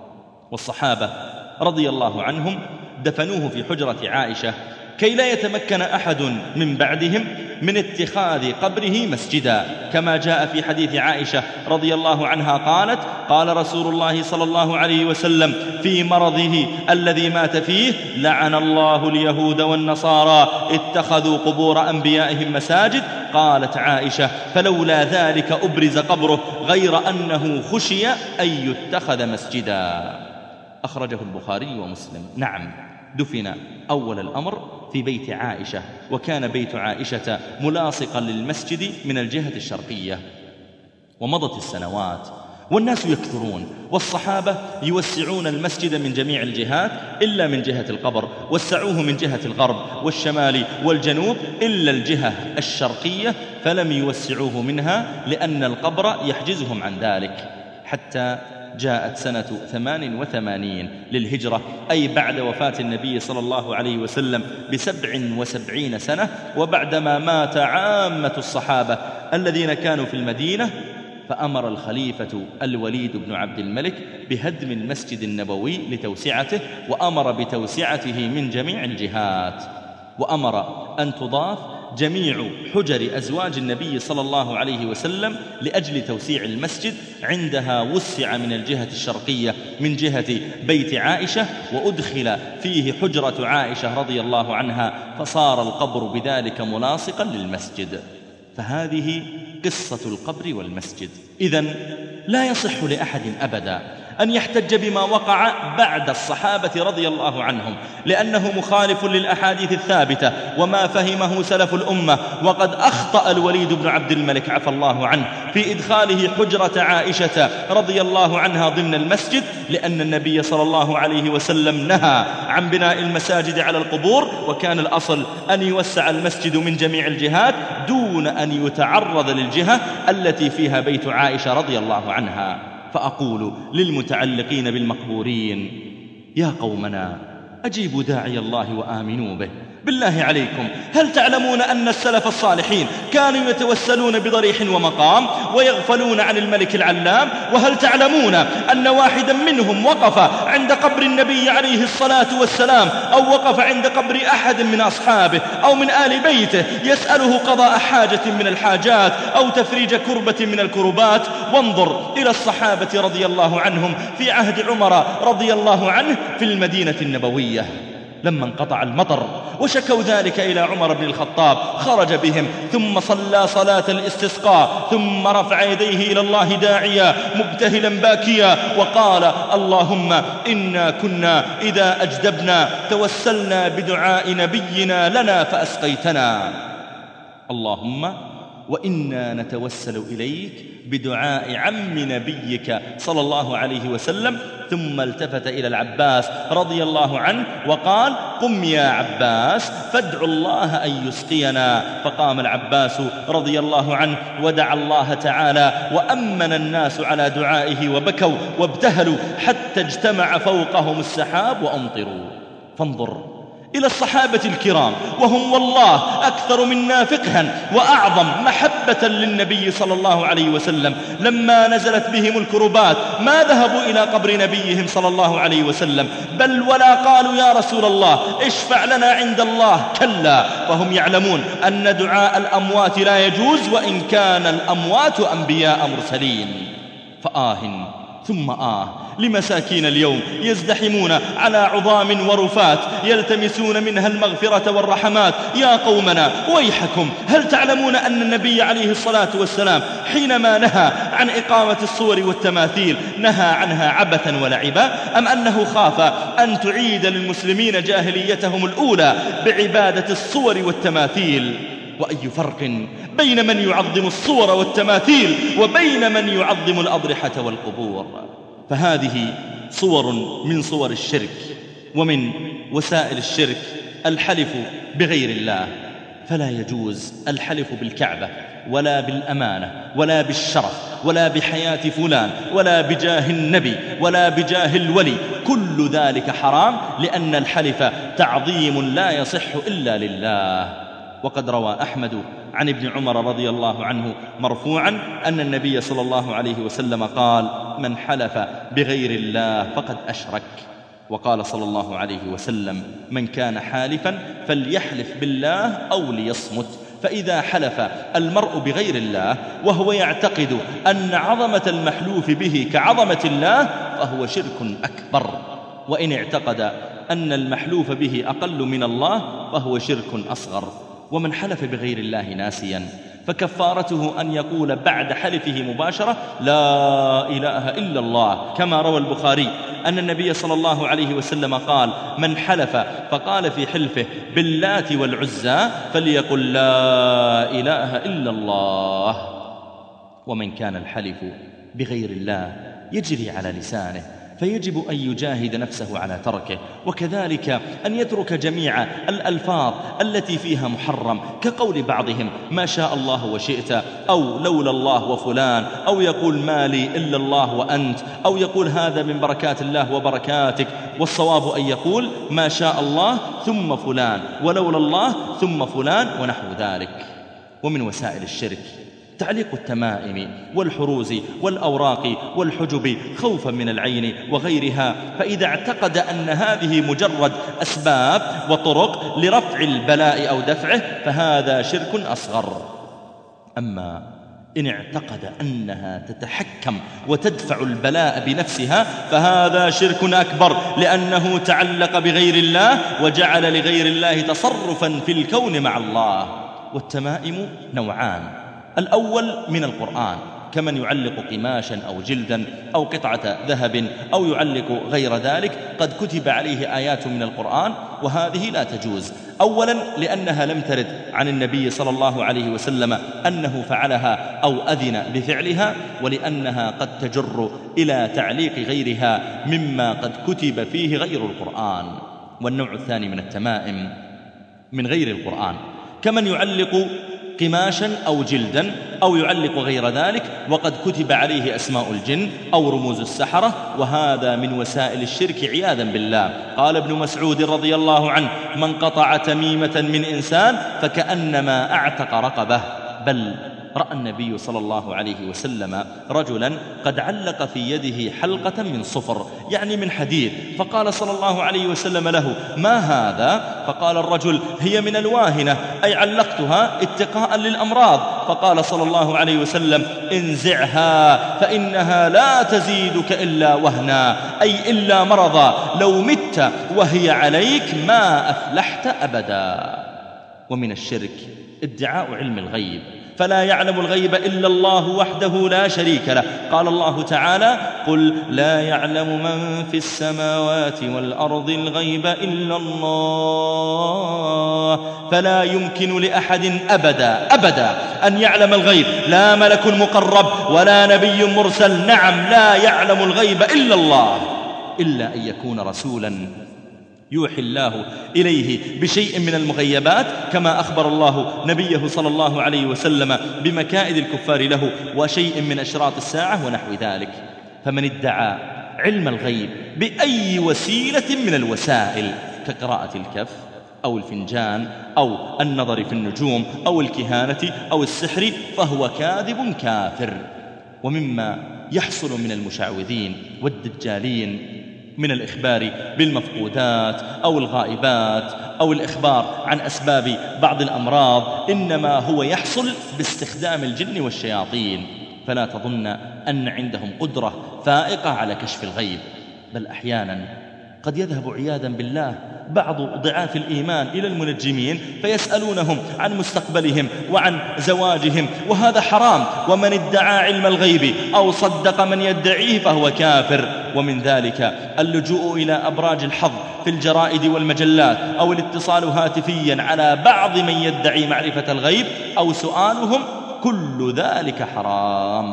والصحابة رضي الله عنهم دفنوه في حجرة عائشة كي لا يتمكن أحد من بعدهم من اتخاذ قبره مسجدا، كما جاء في حديث عائشة رضي الله عنها قالت: قال رسول الله صلى الله عليه وسلم في مرضه الذي مات فيه: لعن الله اليهود والنصارى اتخذوا قبور أنبيائهم مساجد. قالت عائشة: فلولا ذلك أبرز قبره، غير أنه خشي أن يتخذ مسجدا. أخرجه البخاري ومسلم. نعم، دفن أول الأمر في بيت عائشة، وكان بيت عائشة ملاصقا للمسجد من الجهة الشرقية. ومضت السنوات والناس يكثرون، والصحابة يوسعون المسجد من جميع الجهات إلا من جهة القبر، وسعوه من جهة الغرب والشمال والجنوب إلا الجهة الشرقية، فلم يوسعوه منها لأن القبر يحجزهم عن ذلك، حتى جاءت سنة ثمان وثمانين للهجرة، أي بعد وفاة النبي صلى الله عليه وسلم بسبع وسبعين سنة، وبعدما مات عامة الصحابة الذين كانوا في المدينة، فأمر الخليفة الوليد بن عبد الملك بهدم المسجد النبوي لتوسعته، وأمر بتوسعته من جميع الجهات، وأمر أن تضاف جميع حجر أزواج النبي صلى الله عليه وسلم لأجل توسيع المسجد. عندها وسع من الجهة الشرقية من جهة بيت عائشة، وأدخل فيه حجرة عائشة رضي الله عنها، فصار القبر بذلك ملاصقا للمسجد. فهذه قصة القبر والمسجد. إذن لا يصح لأحد أبدا أن يحتج بما وقع بعد الصحابة رضي الله عنهم، لأنه مخالف للأحاديث الثابتة وما فهمه سلف الأمة. وقد أخطأ الوليد بن عبد الملك عفى الله عنه في إدخاله حجرة عائشة رضي الله عنها ضمن المسجد، لأن النبي صلى الله عليه وسلم نهى عن بناء المساجد على القبور، وكان الأصل أن يوسع المسجد من جميع الجهات دون أن يتعرض للجهة التي فيها بيت عائشة رضي الله عنها. فأقول للمتعلقين بالمقبورين: يا قومنا، أجيبوا داعي الله وآمنوا به. بالله عليكم، هل تعلمون أن السلف الصالحين كانوا يتوسلون بضريح ومقام ويغفلون عن الملك العلام؟ وهل تعلمون أن واحدا منهم وقف عند قبر النبي عليه الصلاة والسلام، أو وقف عند قبر أحد من أصحابه أو من آل بيته يسأله قضاء حاجة من الحاجات أو تفريج كربة من الكربات؟ وانظر إلى الصحابة رضي الله عنهم في عهد عمر رضي الله عنه في المدينة النبوية لما انقطع المطر وشكوا ذلك إلى عمر بن الخطاب، خرج بهم ثم صلى صلاة الاستسقاء، ثم رفع يديه إلى الله داعيا مبتهلا باكيا وقال: اللهم إنا كنا إذا أجدبنا توسلنا بدعاء نبينا لنا فأسقيتنا، اللهم وإنا نتوسل إليك بدعاء عم نبيك صلى الله عليه وسلم. ثم التفت إلى العباس رضي الله عنه وقال: قم يا عباس فادع الله أن يسقينا. فقام العباس رضي الله عنه ودعا الله تعالى، وأمن الناس على دعائه وبكوا وابتهلوا حتى اجتمع فوقهم السحاب وأمطروا. فانظر إلى الصحابة الكرام، وهم والله أكثر منا فقها وأعظم محبة للنبي صلى الله عليه وسلم، لما نزلت بهم الكربات ما ذهبوا إلى قبر نبيهم صلى الله عليه وسلم، بل ولا قالوا يا رسول الله اشفع لنا عند الله، كلا، فهم يعلمون أن دعاء الأموات لا يجوز وإن كان الأموات أنبياء مرسلين. فآه ثم آه لمساكين اليوم يزدحمون على عظام ورفات يلتمسون منها المغفرة والرحمات. يا قومنا ويحكم، هل تعلمون أن النبي عليه الصلاة والسلام حينما نهى عن إقامة الصور والتماثيل نهى عنها عبثا ولعبا، أم أنه خاف أن تعيد للمسلمين جاهليتهم الأولى بعبادة الصور والتماثيل؟ وأي فرق بين من يعظم الصور والتماثيل وبين من يعظم الأضرحة والقبور؟ فهذه صور من صور الشرك، ومن وسائل الشرك الحلف بغير الله. فلا يجوز الحلف بالكعبة ولا بالأمانة ولا بالشرف ولا بحياة فلان ولا بجاه النبي ولا بجاه الولي، كل ذلك حرام، لأن الحلف تعظيم لا يصح إلا لله. وقد روى أحمد عن ابن عمر رضي الله عنه مرفوعا أن النبي صلى الله عليه وسلم قال: من حلف بغير الله فقد أشرك. وقال صلى الله عليه وسلم: من كان حالفا فليحلف بالله أو ليصمت. فإذا حلف المرء بغير الله وهو يعتقد أن عظمة المحلوف به كعظمة الله فهو شرك أكبر، وإن اعتقد أن المحلوف به أقل من الله فهو شرك أصغر. ومن حلف بغير الله ناسيا فكفارته أن يقول بعد حلفه مباشرة: لا إله إلا الله، كما روى البخاري أن النبي صلى الله عليه وسلم قال: من حلف فقال في حلفه باللات والعزى فليقل لا إله إلا الله. ومن كان الحلف بغير الله يجري على لسانه فيجب أن يجاهد نفسه على تركه، وكذلك أن يترك جميع الألفاظ التي فيها محرم، كقول بعضهم ما شاء الله وشئت، أو لولا الله وفلان، أو يقول ما لي إلا الله وأنت، أو يقول هذا من بركات الله وبركاتك. والصواب أن يقول ما شاء الله ثم فلان، ولولا الله ثم فلان، ونحو ذلك. ومن وسائل الشرك تعليق التمائم والحروز والأوراق والحجب خوفا من العين وغيرها، فإذا اعتقد أن هذه مجرد أسباب وطرق لرفع البلاء أو دفعه فهذا شرك أصغر. أما إن اعتقد أنها تتحكم وتدفع البلاء بنفسها فهذا شرك أكبر، لأنه تعلق بغير الله وجعل لغير الله تصرفا في الكون مع الله. والتمائم نوعان: الأول من القرآن، كمن يعلق قماشا أو جلدا أو قطعة ذهب أو يعلق غير ذلك قد كتب عليه آيات من القرآن، وهذه لا تجوز. أولا لأنها لم ترد عن النبي صلى الله عليه وسلم أنه فعلها أو أذن بفعلها، ولأنها قد تجر إلى تعليق غيرها مما قد كتب فيه غير القرآن. والنوع الثاني من التمائم من غير القرآن، كمن يعلق قماشا أو جلدا أو يعلق غير ذلك وقد كتب عليه أسماء الجن أو رموز السحرة، وهذا من وسائل الشرك عياذا بالله. قال ابن مسعود رضي الله عنه: من قطع تميمة من إنسان فكأنما أعتق رقبه. بل رأى النبي صلى الله عليه وسلم رجلا قد علق في يده حلقة من صفر، يعني من حديد، فقال صلى الله عليه وسلم له: ما هذا؟ فقال الرجل: هي من الواهنة، أي علقتها اتقاء للأمراض. فقال صلى الله عليه وسلم: انزعها فإنها لا تزيدك إلا وهنا، أي إلا مرضا، لو مت وهي عليك ما أفلحت أبدا. ومن الشرك ادعاء علم الغيب، فلا يعلم الغيب إلا الله وحده لا شريك له. قال الله تعالى: قل لا يعلم من في السماوات والأرض الغيب إلا الله. فلا يمكن لأحد أبدا أبدا أن يعلم الغيب، لا ملك مقرب ولا نبي مرسل، نعم لا يعلم الغيب إلا الله، إلا أن يكون رسولا يوحي الله إليه بشيء من المغيبات، كما أخبر الله نبيه صلى الله عليه وسلم بمكائد الكفار له وشيء من أشراط الساعة ونحو ذلك. فمن ادعى علم الغيب بأي وسيلة من الوسائل كقراءة الكف أو الفنجان أو النظر في النجوم أو الكهانة أو السحر فهو كاذب كافر. ومما يحصل من المشعوذين والدجالين من الإخبار بالمفقودات أو الغائبات أو الإخبار عن أسباب بعض الأمراض إنما هو يحصل باستخدام الجن والشياطين، فلا تظن أن عندهم قدرة فائقة على كشف الغيب، بل أحيانا قد يذهب عياذا بالله بعض ضعاف الإيمان إلى المنجمين فيسألونهم عن مستقبلهم وعن زواجهم، وهذا حرام. ومن ادعى علم الغيب أو صدق من يدعيه فهو كافر. ومن ذلك اللجوء إلى أبراج الحظ في الجرائد والمجلات أو الاتصال هاتفيا على بعض من يدعي معرفة الغيب أو سؤالهم، كل ذلك حرام.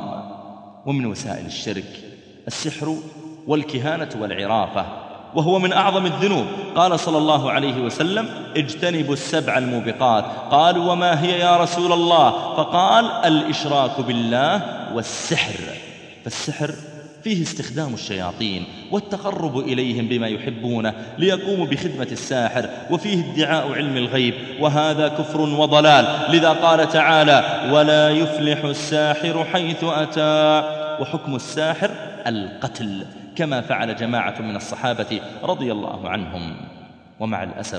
ومن وسائل الشرك السحر والكهانة والعرافة، وهو من أعظم الذنوب. قال صلى الله عليه وسلم: اجتنبوا السبع الموبقات. قالوا: وما هي يا رسول الله؟ فقال: الإشراك بالله والسحر. فالسحر فيه استخدام الشياطين والتقرب إليهم بما يحبونه ليقوموا بخدمة الساحر، وفيه ادعاء علم الغيب، وهذا كفر وضلال. لذا قال تعالى: ولا يفلح الساحر حيث أتى. وحكم الساحر القتل، كما فعل جماعة من الصحابة رضي الله عنهم. ومع الأسف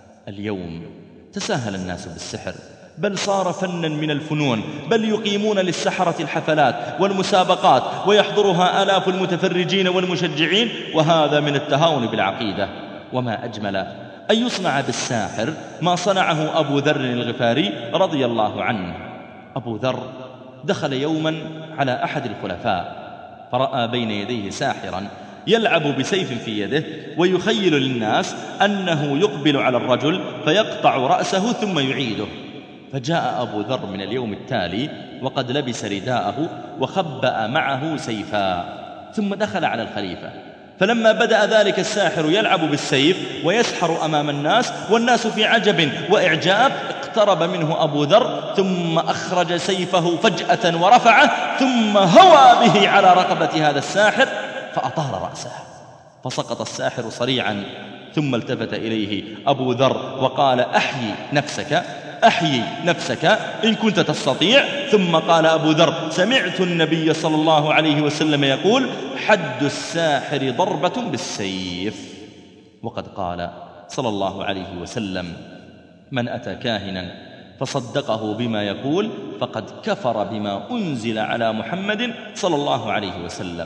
اليوم تساهل الناس بالسحر، بل صار فنا من الفنون، بل يقيمون للسحرة الحفلات والمسابقات ويحضرها آلاف المتفرجين والمشجعين، وهذا من التهاون بالعقيدة. وما أجمل أن يصنع بالساحر ما صنعه أبو ذر الغفاري رضي الله عنه. أبو ذر دخل يوما على أحد الخلفاء فرأى بين يديه ساحرا يلعب بسيف في يده ويخيل للناس أنه يقبل على الرجل فيقطع رأسه ثم يعيده. فجاء أبو ذر من اليوم التالي وقد لبس رداءه وخبأ معه سيفا، ثم دخل على الخليفة. فلما بدأ ذلك الساحر يلعب بالسيف ويسحر أمام الناس والناس في عجب وإعجاب، اقترب منه أبو ذر ثم أخرج سيفه فجأة ورفعه، ثم هوى به على رقبة هذا الساحر فأطار رأسه، فسقط الساحر صريعا. ثم التفت إليه أبو ذر وقال: أحيي نفسك أحيي نفسك إن كنت تستطيع. ثم قال أبو ذر: سمعت النبي صلى الله عليه وسلم يقول: حد الساحر ضربة بالسيف. وقد قال صلى الله عليه وسلم: من أتى كاهنا فصدقه بما يقول فقد كفر بما أنزل على محمد صلى الله عليه وسلم.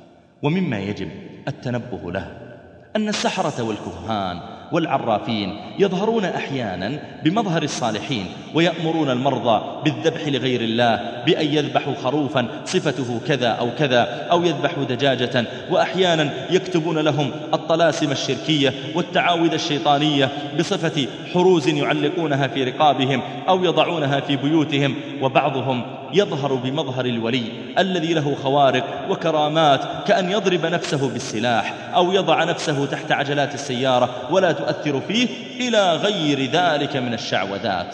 ومما يجب التنبه له أن السحرة والكهان والعرافين يظهرون أحيانا بمظهر الصالحين ويأمرون المرضى بالذبح لغير الله بأن يذبحوا خروفا صفته كذا أو كذا، أو يذبحوا دجاجة، وأحيانا يكتبون لهم الطلاسم الشركية والتعاوذ الشيطانية بصفة حروز يعلقونها في رقابهم أو يضعونها في بيوتهم. وبعضهم يظهر بمظهر الولي الذي له خوارق وكرامات، كأن يضرب نفسه بالسلاح أو يضع نفسه تحت عجلات السيارة ولا تؤثر فيه، إلى غير ذلك من الشعوذات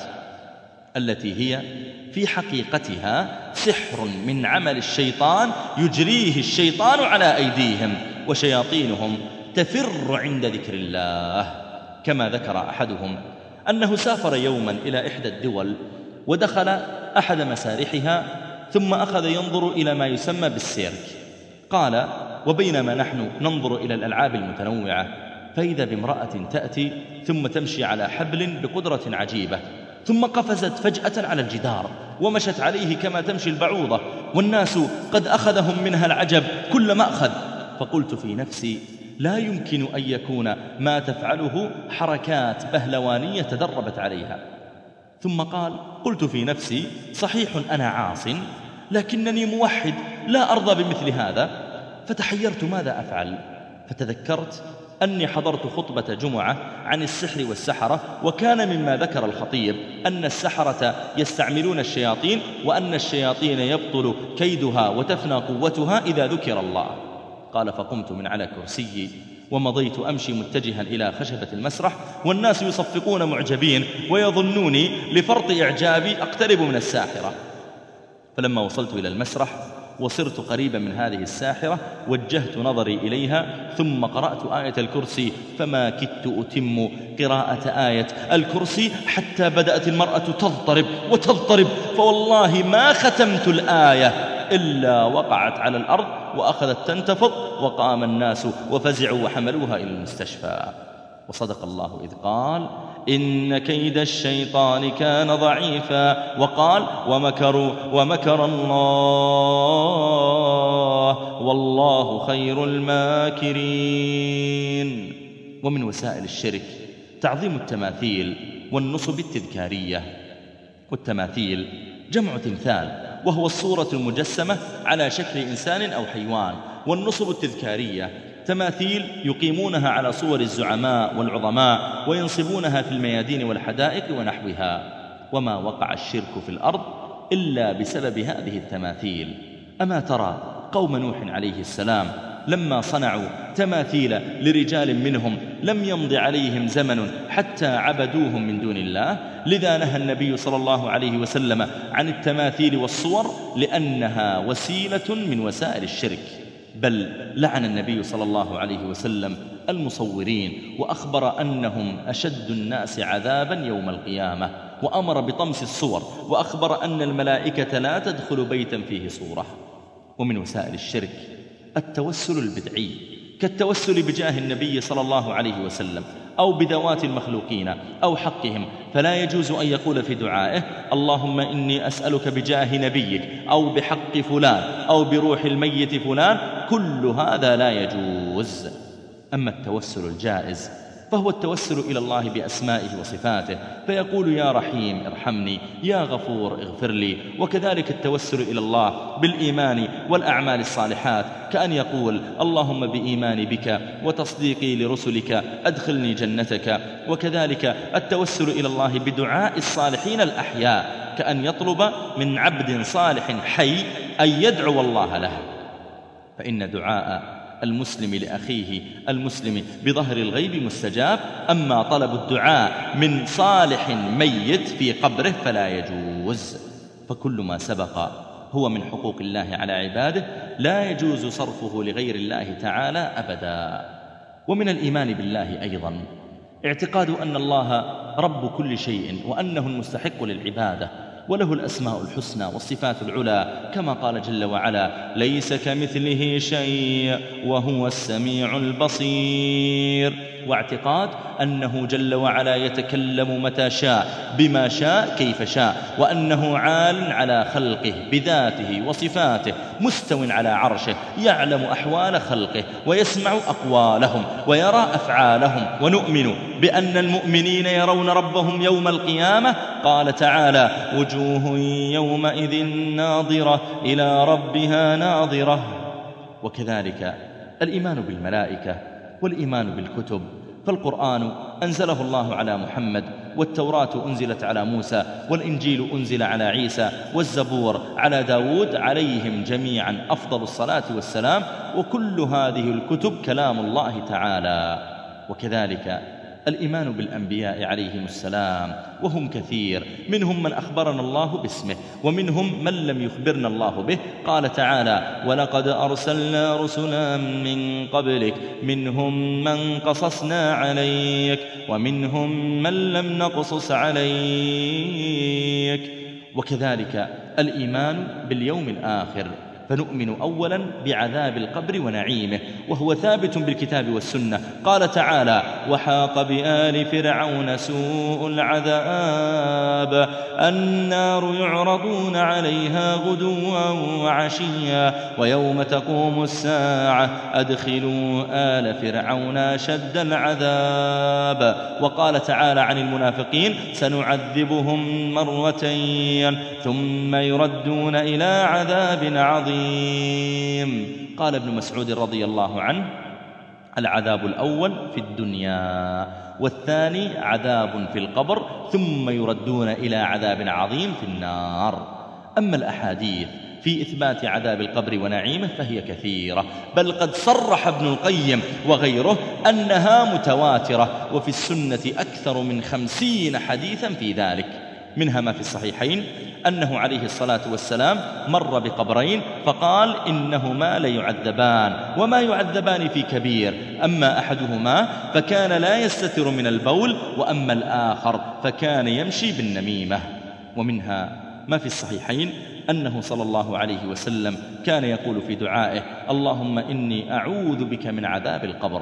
التي هي في حقيقتها سحر من عمل الشيطان يجريه الشيطان على أيديهم، وشياطينهم تفر عند ذكر الله. كما ذكر أحدهم أنه سافر يوما إلى إحدى الدول ودخل أحد مسارحها ثم أخذ ينظر إلى ما يسمى بالسيرك. قال: وبينما نحن ننظر إلى الألعاب المتنوعة فإذا بامرأة تأتي ثم تمشي على حبل بقدرة عجيبة، ثم قفزت فجأة على الجدار ومشت عليه كما تمشي البعوضة، والناس قد أخذهم منها العجب كل ما أخذ. فقلت في نفسي: لا يمكن أن يكون ما تفعله حركات بهلوانية تدربت عليها. ثم قال: قلت في نفسي: صحيح أنا عاص، لكنني موحد لا أرضى بمثل هذا. فتحيرت ماذا أفعل، فتذكرت أني حضرت خطبة جمعة عن السحر والسحرة، وكان مما ذكر الخطيب أن السحرة يستعملون الشياطين، وأن الشياطين يبطل كيدها وتفنى قوتها إذا ذكر الله. قال: فقمت من على كرسيي ومضيت أمشي متجها إلى خشبة المسرح، والناس يصفقون معجبين ويظنوني لفرط إعجابي أقترب من الساحرة. فلما وصلت إلى المسرح وصرت قريبا من هذه الساحرة، وجهت نظري إليها ثم قرأت آية الكرسي، فما كدت أتم قراءة آية الكرسي حتى بدأت المرأة تضطرب وتضطرب، فوالله ما ختمت الآية إلا وقعت على الأرض وأخذت تنتفض، وقام الناس وفزعوا وحملوها إلى المستشفى. وصدق الله إذ قال إن كيد الشيطان كان ضعيفا، وقال ومكروا ومكر الله والله خير الماكرين. ومن وسائل الشرك تعظيم التماثيل والنصب التذكارية. والتماثيل جمع تمثال، وهو الصورة المجسمة على شكل إنسان أو حيوان. والنصب التذكارية تماثيل يقيمونها على صور الزعماء والعظماء وينصبونها في الميادين والحدائق ونحوها. وما وقع الشرك في الأرض إلا بسبب هذه التماثيل. أما ترى قوم نوح عليه السلام لما صنعوا تماثيل لرجال منهم لم يمض عليهم زمن حتى عبدوهم من دون الله، لذا نهى النبي صلى الله عليه وسلم عن التماثيل والصور لأنها وسيلة من وسائل الشرك. بل لعن النبي صلى الله عليه وسلم المصورين، وأخبر أنهم أشد الناس عذابا يوم القيامة، وأمر بطمس الصور، وأخبر أن الملائكة لا تدخل بيتا فيه صورة. ومن وسائل الشرك التوسل البدعي، كالتوسل بجاه النبي صلى الله عليه وسلم أو بذوات المخلوقين أو حقهم، فلا يجوز أن يقول في دعائه اللهم إني أسألك بجاه نبيك أو بحق فلان أو بروح الميت فلان، كل هذا لا يجوز. أما التوسل الجائز فهو التوسل إلى الله بأسمائه وصفاته، فيقول يا رحيم ارحمني، يا غفور اغفر لي. وكذلك التوسل إلى الله بالإيمان والأعمال الصالحات، كأن يقول اللهم بإيماني بك وتصديقي لرسلك أدخلني جنتك. وكذلك التوسل إلى الله بدعاء الصالحين الأحياء، كأن يطلب من عبد صالح حي أن يدعو الله له، فإن دعاء المسلم لأخيه المسلم بظهر الغيب مستجاب. أما طلب الدعاء من صالح ميت في قبره فلا يجوز. فكل ما سبق هو من حقوق الله على عباده لا يجوز صرفه لغير الله تعالى أبدا. ومن الإيمان بالله أيضا اعتقاد أن الله رب كل شيء، وأنه المستحق للعبادة، وله الأسماء الحسنى والصفات العلى، كما قال جل وعلا ليس كمثله شيء وهو السميع البصير. واعتقاد أنه جل وعلا يتكلم متى شاء بما شاء كيف شاء، وأنه عال على خلقه بذاته وصفاته، مستو على عرشه، يعلم أحوال خلقه ويسمع أقوالهم ويرى أفعالهم. ونؤمن بأن المؤمنين يرون ربهم يوم القيامة. قال تعالى وجوه يومئذ ناظرة إلى ربها ناظرة. وكذلك الإيمان بالملائكة والإيمان بالكتب، فالقرآن أنزله الله على محمد، والتوراة أنزلت على موسى، والإنجيل أنزل على عيسى، والزبور على داود عليهم جميعا أفضل الصلاة والسلام. وكل هذه الكتب كلام الله تعالى. وكذلك الإيمان بالأنبياء عليهم السلام، وهم كثير، منهم من أخبرنا الله باسمه، ومنهم من لم يخبرنا الله به. قال تعالى ولقد أرسلنا رسلا من قبلك منهم من قصصنا عليك ومنهم من لم نقصص عليك. وكذلك الإيمان باليوم الآخر، فنؤمن أولا بعذاب القبر ونعيمه، وهو ثابت بالكتاب والسنة. قال تعالى وحاق بآل فرعون سوء العذاب النار يعرضون عليها غدوا وعشيا ويوم تقوم الساعة أدخلوا آل فرعون أشد العذاب. وقال تعالى عن المنافقين سنعذبهم مرتين ثم يردون إلى عذاب عظيم. قال ابن مسعود رضي الله عنه العذاب الأول في الدنيا، والثاني عذاب في القبر، ثم يردون إلى عذاب عظيم في النار. أما الأحاديث في إثبات عذاب القبر ونعيمه فهي كثيرة، بل قد صرح ابن القيم وغيره أنها متواترة، وفي السنة أكثر من خمسين حديثا في ذلك. منها ما في الصحيحين أنه عليه الصلاة والسلام مر بقبرين فقال إنهما ليعذبان وما يعذبان في كبير، أما أحدهما فكان لا يستتر من البول، وأما الآخر فكان يمشي بالنميمة. ومنها ما في الصحيحين أنه صلى الله عليه وسلم كان يقول في دعائه: اللهم إني أعوذ بك من عذاب القبر.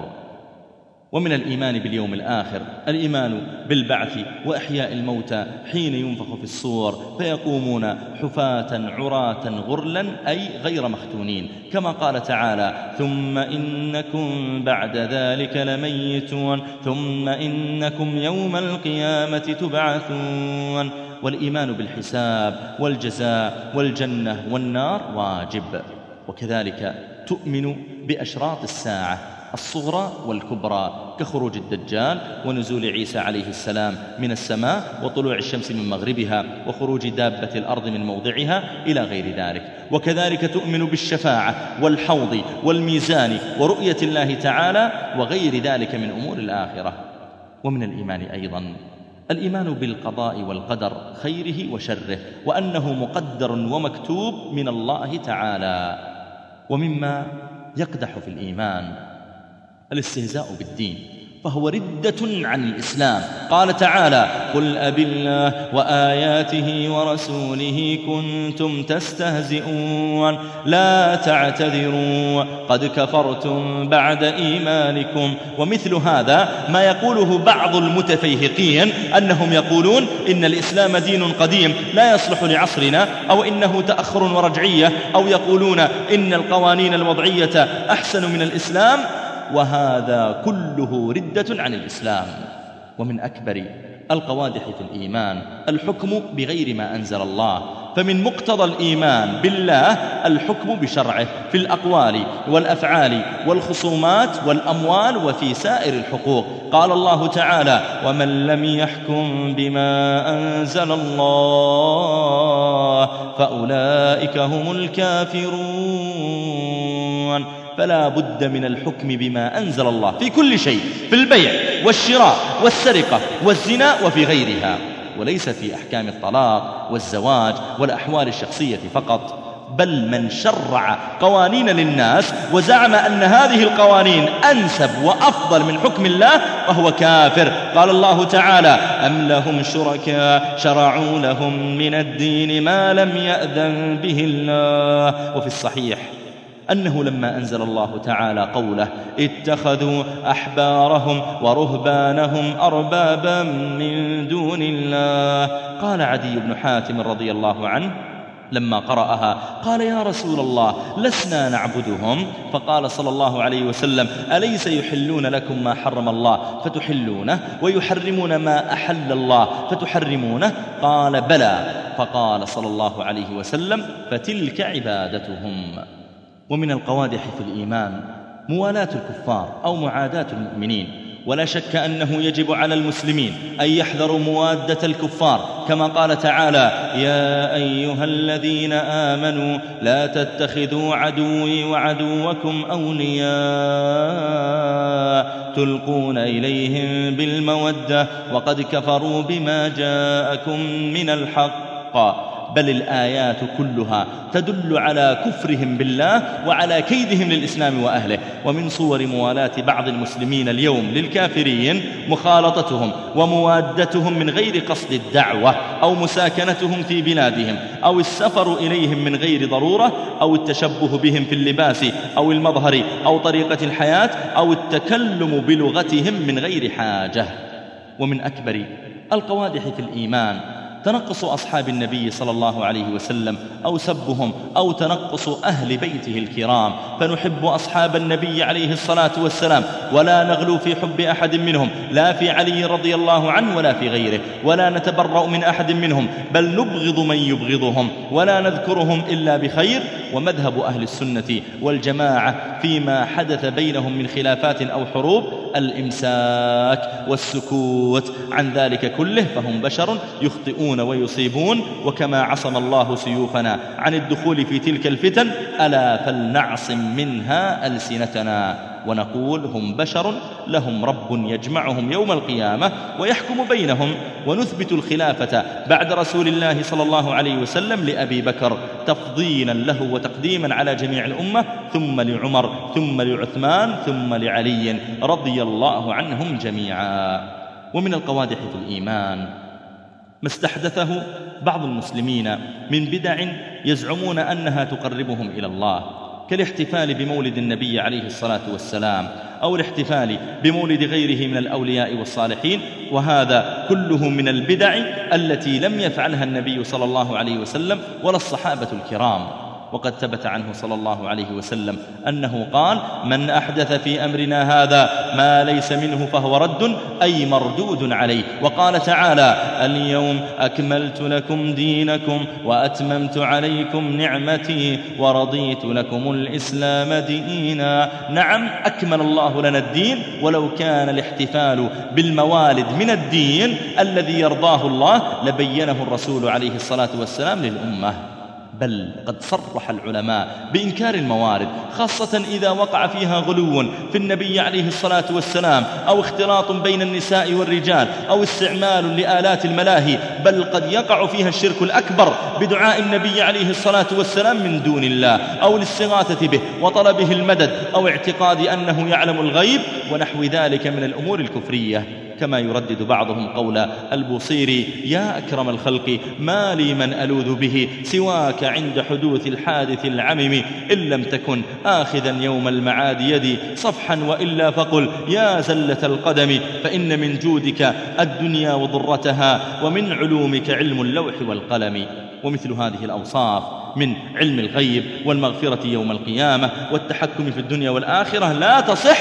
ومن الإيمان باليوم الآخر الإيمان بالبعث وإحياء الموتى حين ينفخ في الصور فيقومون حفاة عراة غرلا، أي غير مختونين، كما قال تعالى: ثم إنكم بعد ذلك لميتون ثم إنكم يوم القيامة تبعثون. والإيمان بالحساب والجزاء والجنة والنار واجب. وكذلك تؤمن بأشراط الساعة الصغرى والكبرى كخروج الدجال ونزول عيسى عليه السلام من السماء وطلوع الشمس من مغربها وخروج دابة الأرض من موضعها إلى غير ذلك. وكذلك تؤمن بالشفاعة والحوض والميزان ورؤية الله تعالى وغير ذلك من أمور الآخرة. ومن الإيمان أيضا الإيمان بالقضاء والقدر خيره وشره، وأنه مقدر ومكتوب من الله تعالى. ومما يقدح في الإيمان الاستهزاء بالدين، فهو ردة عن الإسلام. قال تعالى: قل أبالله وآياته ورسوله كنتم تستهزئون لا تعتذروا قد كفرتم بعد إيمانكم. ومثل هذا ما يقوله بعض المتفيهقين أنهم يقولون إن الإسلام دين قديم لا يصلح لعصرنا، أو إنه تأخر ورجعية، أو يقولون إن القوانين الوضعية أحسن من الإسلام، وهذا كله ردة عن الإسلام. ومن أكبر القوادح في الإيمان الحكم بغير ما أنزل الله، فمن مقتضى الإيمان بالله الحكم بشرعه في الأقوال والأفعال والخصومات والأموال وفي سائر الحقوق. قال الله تعالى: ومن لم يحكم بما أنزل الله فأولئك هم الكافرون. فلا بد من الحكم بما أنزل الله في كل شيء، في البيع والشراء والسرقة والزنا وفي غيرها، وليس في أحكام الطلاق والزواج والأحوال الشخصية فقط، بل من شرع قوانين للناس وزعم أن هذه القوانين أنسب وأفضل من حكم الله فهو كافر. قال الله تعالى: أم لهم شركاء شرعوا لهم من الدين ما لم يأذن به الله. وفي الصحيح أنه لما أنزل الله تعالى قوله: اتخذوا أحبارهم ورهبانهم أربابا من دون الله، قال عدي بن حاتم رضي الله عنه لما قرأها قال: يا رسول الله لسنا نعبدهم. فقال صلى الله عليه وسلم: أليس يحلون لكم ما حرم الله فتحلونه ويحرمون ما أحل الله فتحرمونه؟ قال: بلى. فقال صلى الله عليه وسلم: فتلك عبادتهم. ومن القوادح في الإيمان موالاة الكفار أو معاداة المؤمنين، ولا شك أنه يجب على المسلمين أن يحذروا موادة الكفار، كما قال تعالى: يا أيها الذين آمنوا لا تتخذوا عدوي وعدوكم أولياء تلقون إليهم بالمودة وقد كفروا بما جاءكم من الحق. بل الآيات كلها تدل على كفرهم بالله وعلى كيدهم للإسلام وأهله. ومن صور موالاة بعض المسلمين اليوم للكافرين مخالطتهم وموادتهم من غير قصد الدعوة، أو مساكنتهم في بلادهم، أو السفر إليهم من غير ضرورة، أو التشبه بهم في اللباس أو المظهر أو طريقة الحياة، أو التكلم بلغتهم من غير حاجة. ومن أكبر القوادح في الإيمان تنقص أصحاب النبي صلى الله عليه وسلم أو سبهم أو تنقص أهل بيته الكرام، فنحب أصحاب النبي عليه الصلاة والسلام ولا نغلو في حب أحد منهم، لا في علي رضي الله عنه ولا في غيره، ولا نتبرأ من أحد منهم، بل نبغض من يبغضهم ولا نذكرهم إلا بخير. ومذهب أهل السنة والجماعة فيما حدث بينهم من خلافات أو حروب الإمساك والسكوت عن ذلك كله، فهم بشر يخطئون ويصيبون، وكما عصم الله سيوفنا عن الدخول في تلك الفتن ألا فلنعصم منها ألسنتنا. ونقول هم بشر لهم رب يجمعهم يوم القيامة ويحكم بينهم، ونثبت الخلافة بعد رسول الله صلى الله عليه وسلم لأبي بكر تفضيلا له وتقديما على جميع الأمة، ثم لعمر، ثم لعثمان، ثم لعلي رضي الله عنهم جميعا. ومن القوادح في الإيمان ما استحدثه بعض المسلمين من بدع يزعمون أنها تقربهم إلى الله، كالاحتفال بمولد النبي عليه الصلاة والسلام، أو الاحتفال بمولد غيره من الأولياء والصالحين، وهذا كله من البدع التي لم يفعلها النبي صلى الله عليه وسلم ولا الصحابة الكرام. وقد ثبت عنه صلى الله عليه وسلم أنه قال: من أحدث في أمرنا هذا ما ليس منه فهو رد، أي مردود عليه. وقال تعالى: اليوم أكملت لكم دينكم وأتممت عليكم نعمتي ورضيت لكم الإسلام دينا. نعم، أكمل الله لنا الدين، ولو كان الاحتفال بالموالد من الدين الذي يرضاه الله لبينه الرسول عليه الصلاة والسلام للأمة. بل قد صرح العلماء بإنكار الموارد، خاصة إذا وقع فيها غلو في النبي عليه الصلاة والسلام، أو اختلاط بين النساء والرجال، أو استعمال لآلات الملاهي، بل قد يقع فيها الشرك الأكبر بدعاء النبي عليه الصلاة والسلام من دون الله، أو الاستغاثة به وطلبه المدد، أو اعتقاد أنه يعلم الغيب، ونحو ذلك من الأمور الكفرية. كما يردد بعضهم قول البوصيري: يا أكرم الخلق ما لي من ألوذ به سواك عند حدوث الحادث العمم، إن لم تكن آخذا يوم المعاد يدي صفحا وإلا فقل يا زلة القدم، فإن من جودك الدنيا وضرتها ومن علومك علم اللوح والقلم. ومثل هذه الأوصاف من علم الغيب والمغفرة يوم القيامة والتحكم في الدنيا والآخرة لا تصح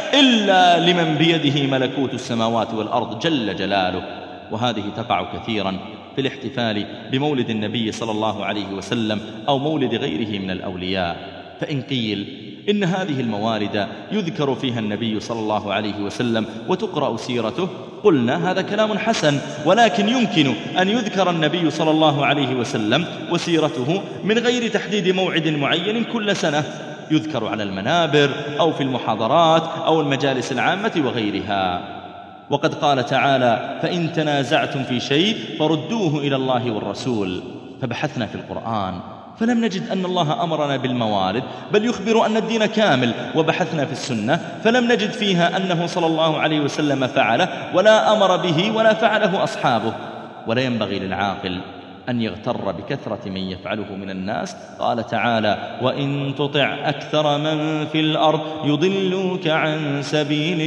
إلا لمن بيده ملكوت السماوات والأرض جل جلاله. وهذه تقع كثيرا في الاحتفال بمولد النبي صلى الله عليه وسلم أو مولد غيره من الأولياء. فإن قيل إن هذه الموالد يذكر فيها النبي صلى الله عليه وسلم وتقرأ سيرته، قلنا هذا كلام حسن، ولكن يمكن أن يذكر النبي صلى الله عليه وسلم وسيرته من غير تحديد موعد معين كل سنة، يذكر على المنابر أو في المحاضرات أو المجالس العامة وغيرها. وقد قال تعالى: فإن تنازعتم في شيء فردوه إلى الله والرسول. فبحثنا في القرآن فلم نجد أن الله أمرنا بالموالد، بل يخبر أن الدين كامل. وبحثنا في السنة فلم نجد فيها أنه صلى الله عليه وسلم فعله ولا أمر به ولا فعله أصحابه. ولا ينبغي للعاقل أن يغتر بكثرة من يفعله من الناس. قال تعالى: وإن تطع أكثر من في الأرض يضلوك عن سبيل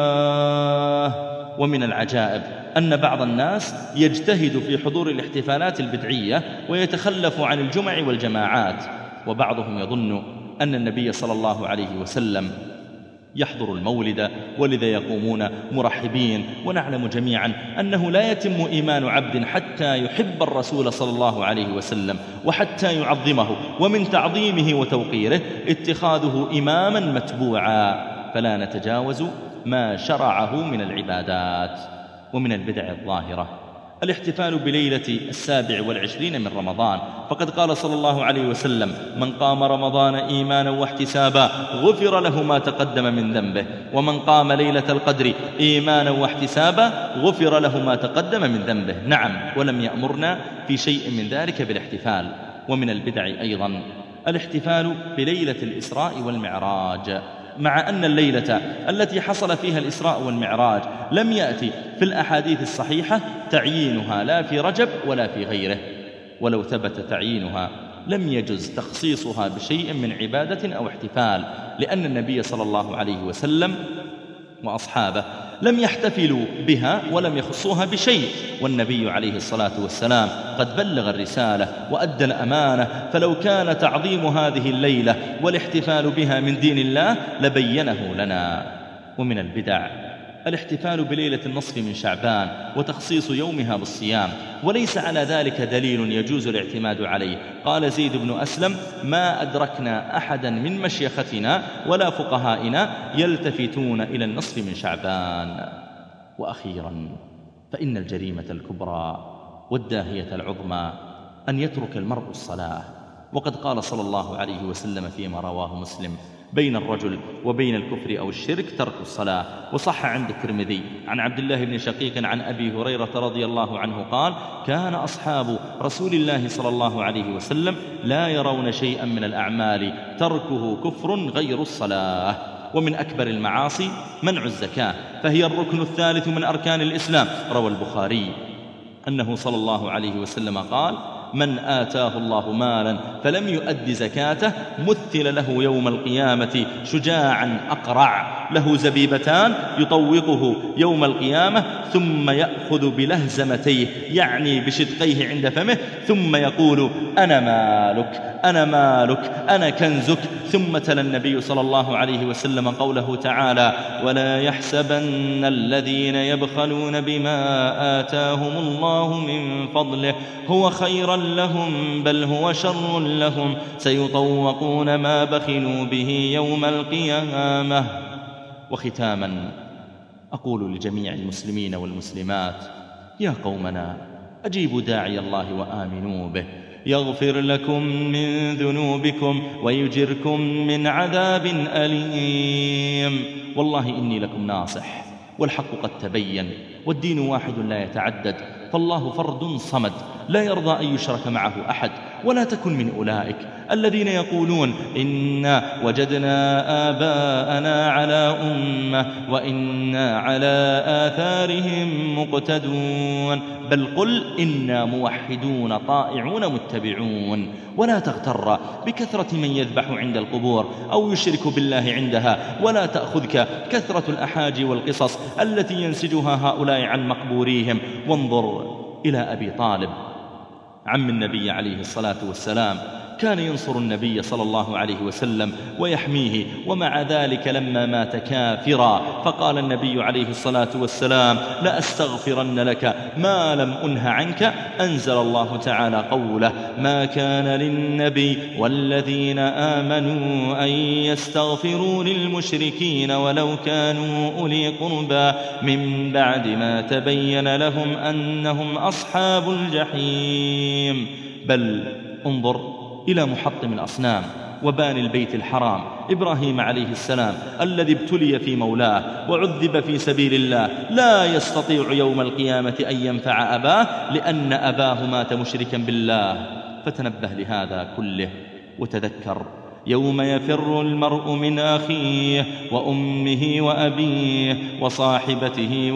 الله. ومن العجائب أن بعض الناس يجتهد في حضور الاحتفالات البدعية ويتخلف عن الجمع والجماعات، وبعضهم يظن أن النبي صلى الله عليه وسلم يحضر المولد ولذا يقومون مرحبين. ونعلم جميعا أنه لا يتم إيمان عبد حتى يحب الرسول صلى الله عليه وسلم وحتى يعظمه، ومن تعظيمه وتوقيره اتخاذه إماما متبوعا، فلا نتجاوز ما شرعه من العبادات. ومن البدع الظاهرة الاحتفال بليلة السابع والعشرين من رمضان، فقد قال صلى الله عليه وسلم: من قام رمضان إيمانا واحتسابا غفر له ما تقدم من ذنبه، ومن قام ليلة القدر إيمانا واحتسابا غفر له ما تقدم من ذنبه. نعم، ولم يأمرنا في شيء من ذلك بالاحتفال. ومن البدع أيضا الاحتفال بليلة الإسراء والمعراج، مع أن الليلة التي حصل فيها الإسراء والمعراج لم يأتي في الأحاديث الصحيحة تعيينها لا في رجب ولا في غيره، ولو ثبت تعيينها لم يجز تخصيصها بشيء من عبادة أو احتفال، لأن النبي صلى الله عليه وسلم وأصحابه لم يحتفلوا بها ولم يخصوها بشيء، والنبي عليه الصلاة والسلام قد بلغ الرسالة وأدى الأمانة، فلو كان تعظيم هذه الليلة والاحتفال بها من دين الله لبينه لنا. ومن البدع الاحتفال بليلة النصف من شعبان وتخصيص يومها بالصيام، وليس على ذلك دليل يجوز الاعتماد عليه. قال زيد بن أسلم: ما أدركنا أحدا من مشيختنا ولا فقهائنا يلتفتون إلى النصف من شعبان. وأخيرا فإن الجريمة الكبرى والداهية العظمى أن يترك المرء الصلاة، وقد قال صلى الله عليه وسلم فيما رواه مسلم: بين الرجل وبين الكفر أو الشرك ترك الصلاة. وصح عند الترمذي عن عبد الله بن شقيق عن أبي هريرة رضي الله عنه قال: كان أصحاب رسول الله صلى الله عليه وسلم لا يرون شيئا من الأعمال تركه كفر غير الصلاة. ومن أكبر المعاصي منع الزكاة، فهي الركن الثالث من أركان الإسلام. روى البخاري أنه صلى الله عليه وسلم قال: من آتاه الله مالا فلم يؤد زكاته مثل له يوم القيامة شجاعا أقرع له زبيبتان يطوقه يوم القيامة ثم يأخذ بلهزمتيه يعني بشدقيه عند فمه ثم يقول: أنا مالك أنا مالك أنا كنزك. ثم تلا النبي صلى الله عليه وسلم قوله تعالى: ولا يحسبن الذين يبخلون بما آتاهم الله من فضله هو خيرا لهم بل هو شر لهم سيطوقون ما بخلوا به يوم القيامة. وختاما أقول لجميع المسلمين والمسلمات: يا قومنا أجيبوا داعي الله وآمنوا به يغفر لكم من ذنوبكم ويجركم من عذاب أليم. والله إني لكم ناصح، والحق قد تبين، والدين واحد لا يتعدد، فالله فرد صمد لا يرضى أن يشرك معه أحد. ولا تكن من أولئك الذين يقولون: إنا وجدنا آباءنا على أمة وإنا على آثارهم مقتدون، بل قل إنا موحدون طائعون متبعون. ولا تغتر بكثرة من يذبح عند القبور أو يشرك بالله عندها، ولا تأخذك كثرة الأحاجي والقصص التي ينسجها هؤلاء عن مقبوريهم. وانظر إلى أبي طالب عم النبي عليه الصلاة والسلام، كان ينصر النبي صلى الله عليه وسلم ويحميه، ومع ذلك لما مات كافرا فقال النبي عليه الصلاة والسلام: لأستغفرن لك ما لم أنه عنك. أنزل الله تعالى قوله: ما كان للنبي والذين آمنوا أن يستغفروا للمشركين ولو كانوا أولي قربى من بعد ما تبين لهم أنهم أصحاب الجحيم. بل انظر إلى محطم الأصنام وبان البيت الحرام إبراهيم عليه السلام الذي ابتلي في مولاه وعذب في سبيل الله، لا يستطيع يوم القيامة أن ينفع أباه لأن أباه مات مشركا بالله. فتنبه لهذا كله وتذكر يوم يفر المرء من أخيه وأمه وأبيه وصاحبته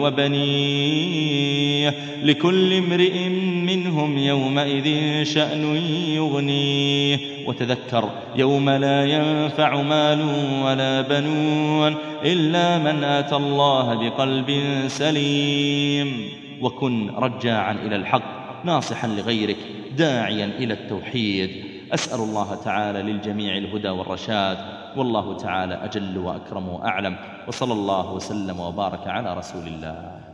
وبنيه لكل امرئ منهم يومئذ شأن يغنيه. وتذكر يوم لا ينفع مال ولا بنون إلا من أتى الله بقلب سليم. وكن رجاعا إلى الحق، ناصحا لغيرك، داعيا إلى التوحيد. أسأل الله تعالى للجميع الهدى والرشاد، والله تعالى أجل وأكرم وأعلم، وصلى الله وسلم وبارك على رسول الله.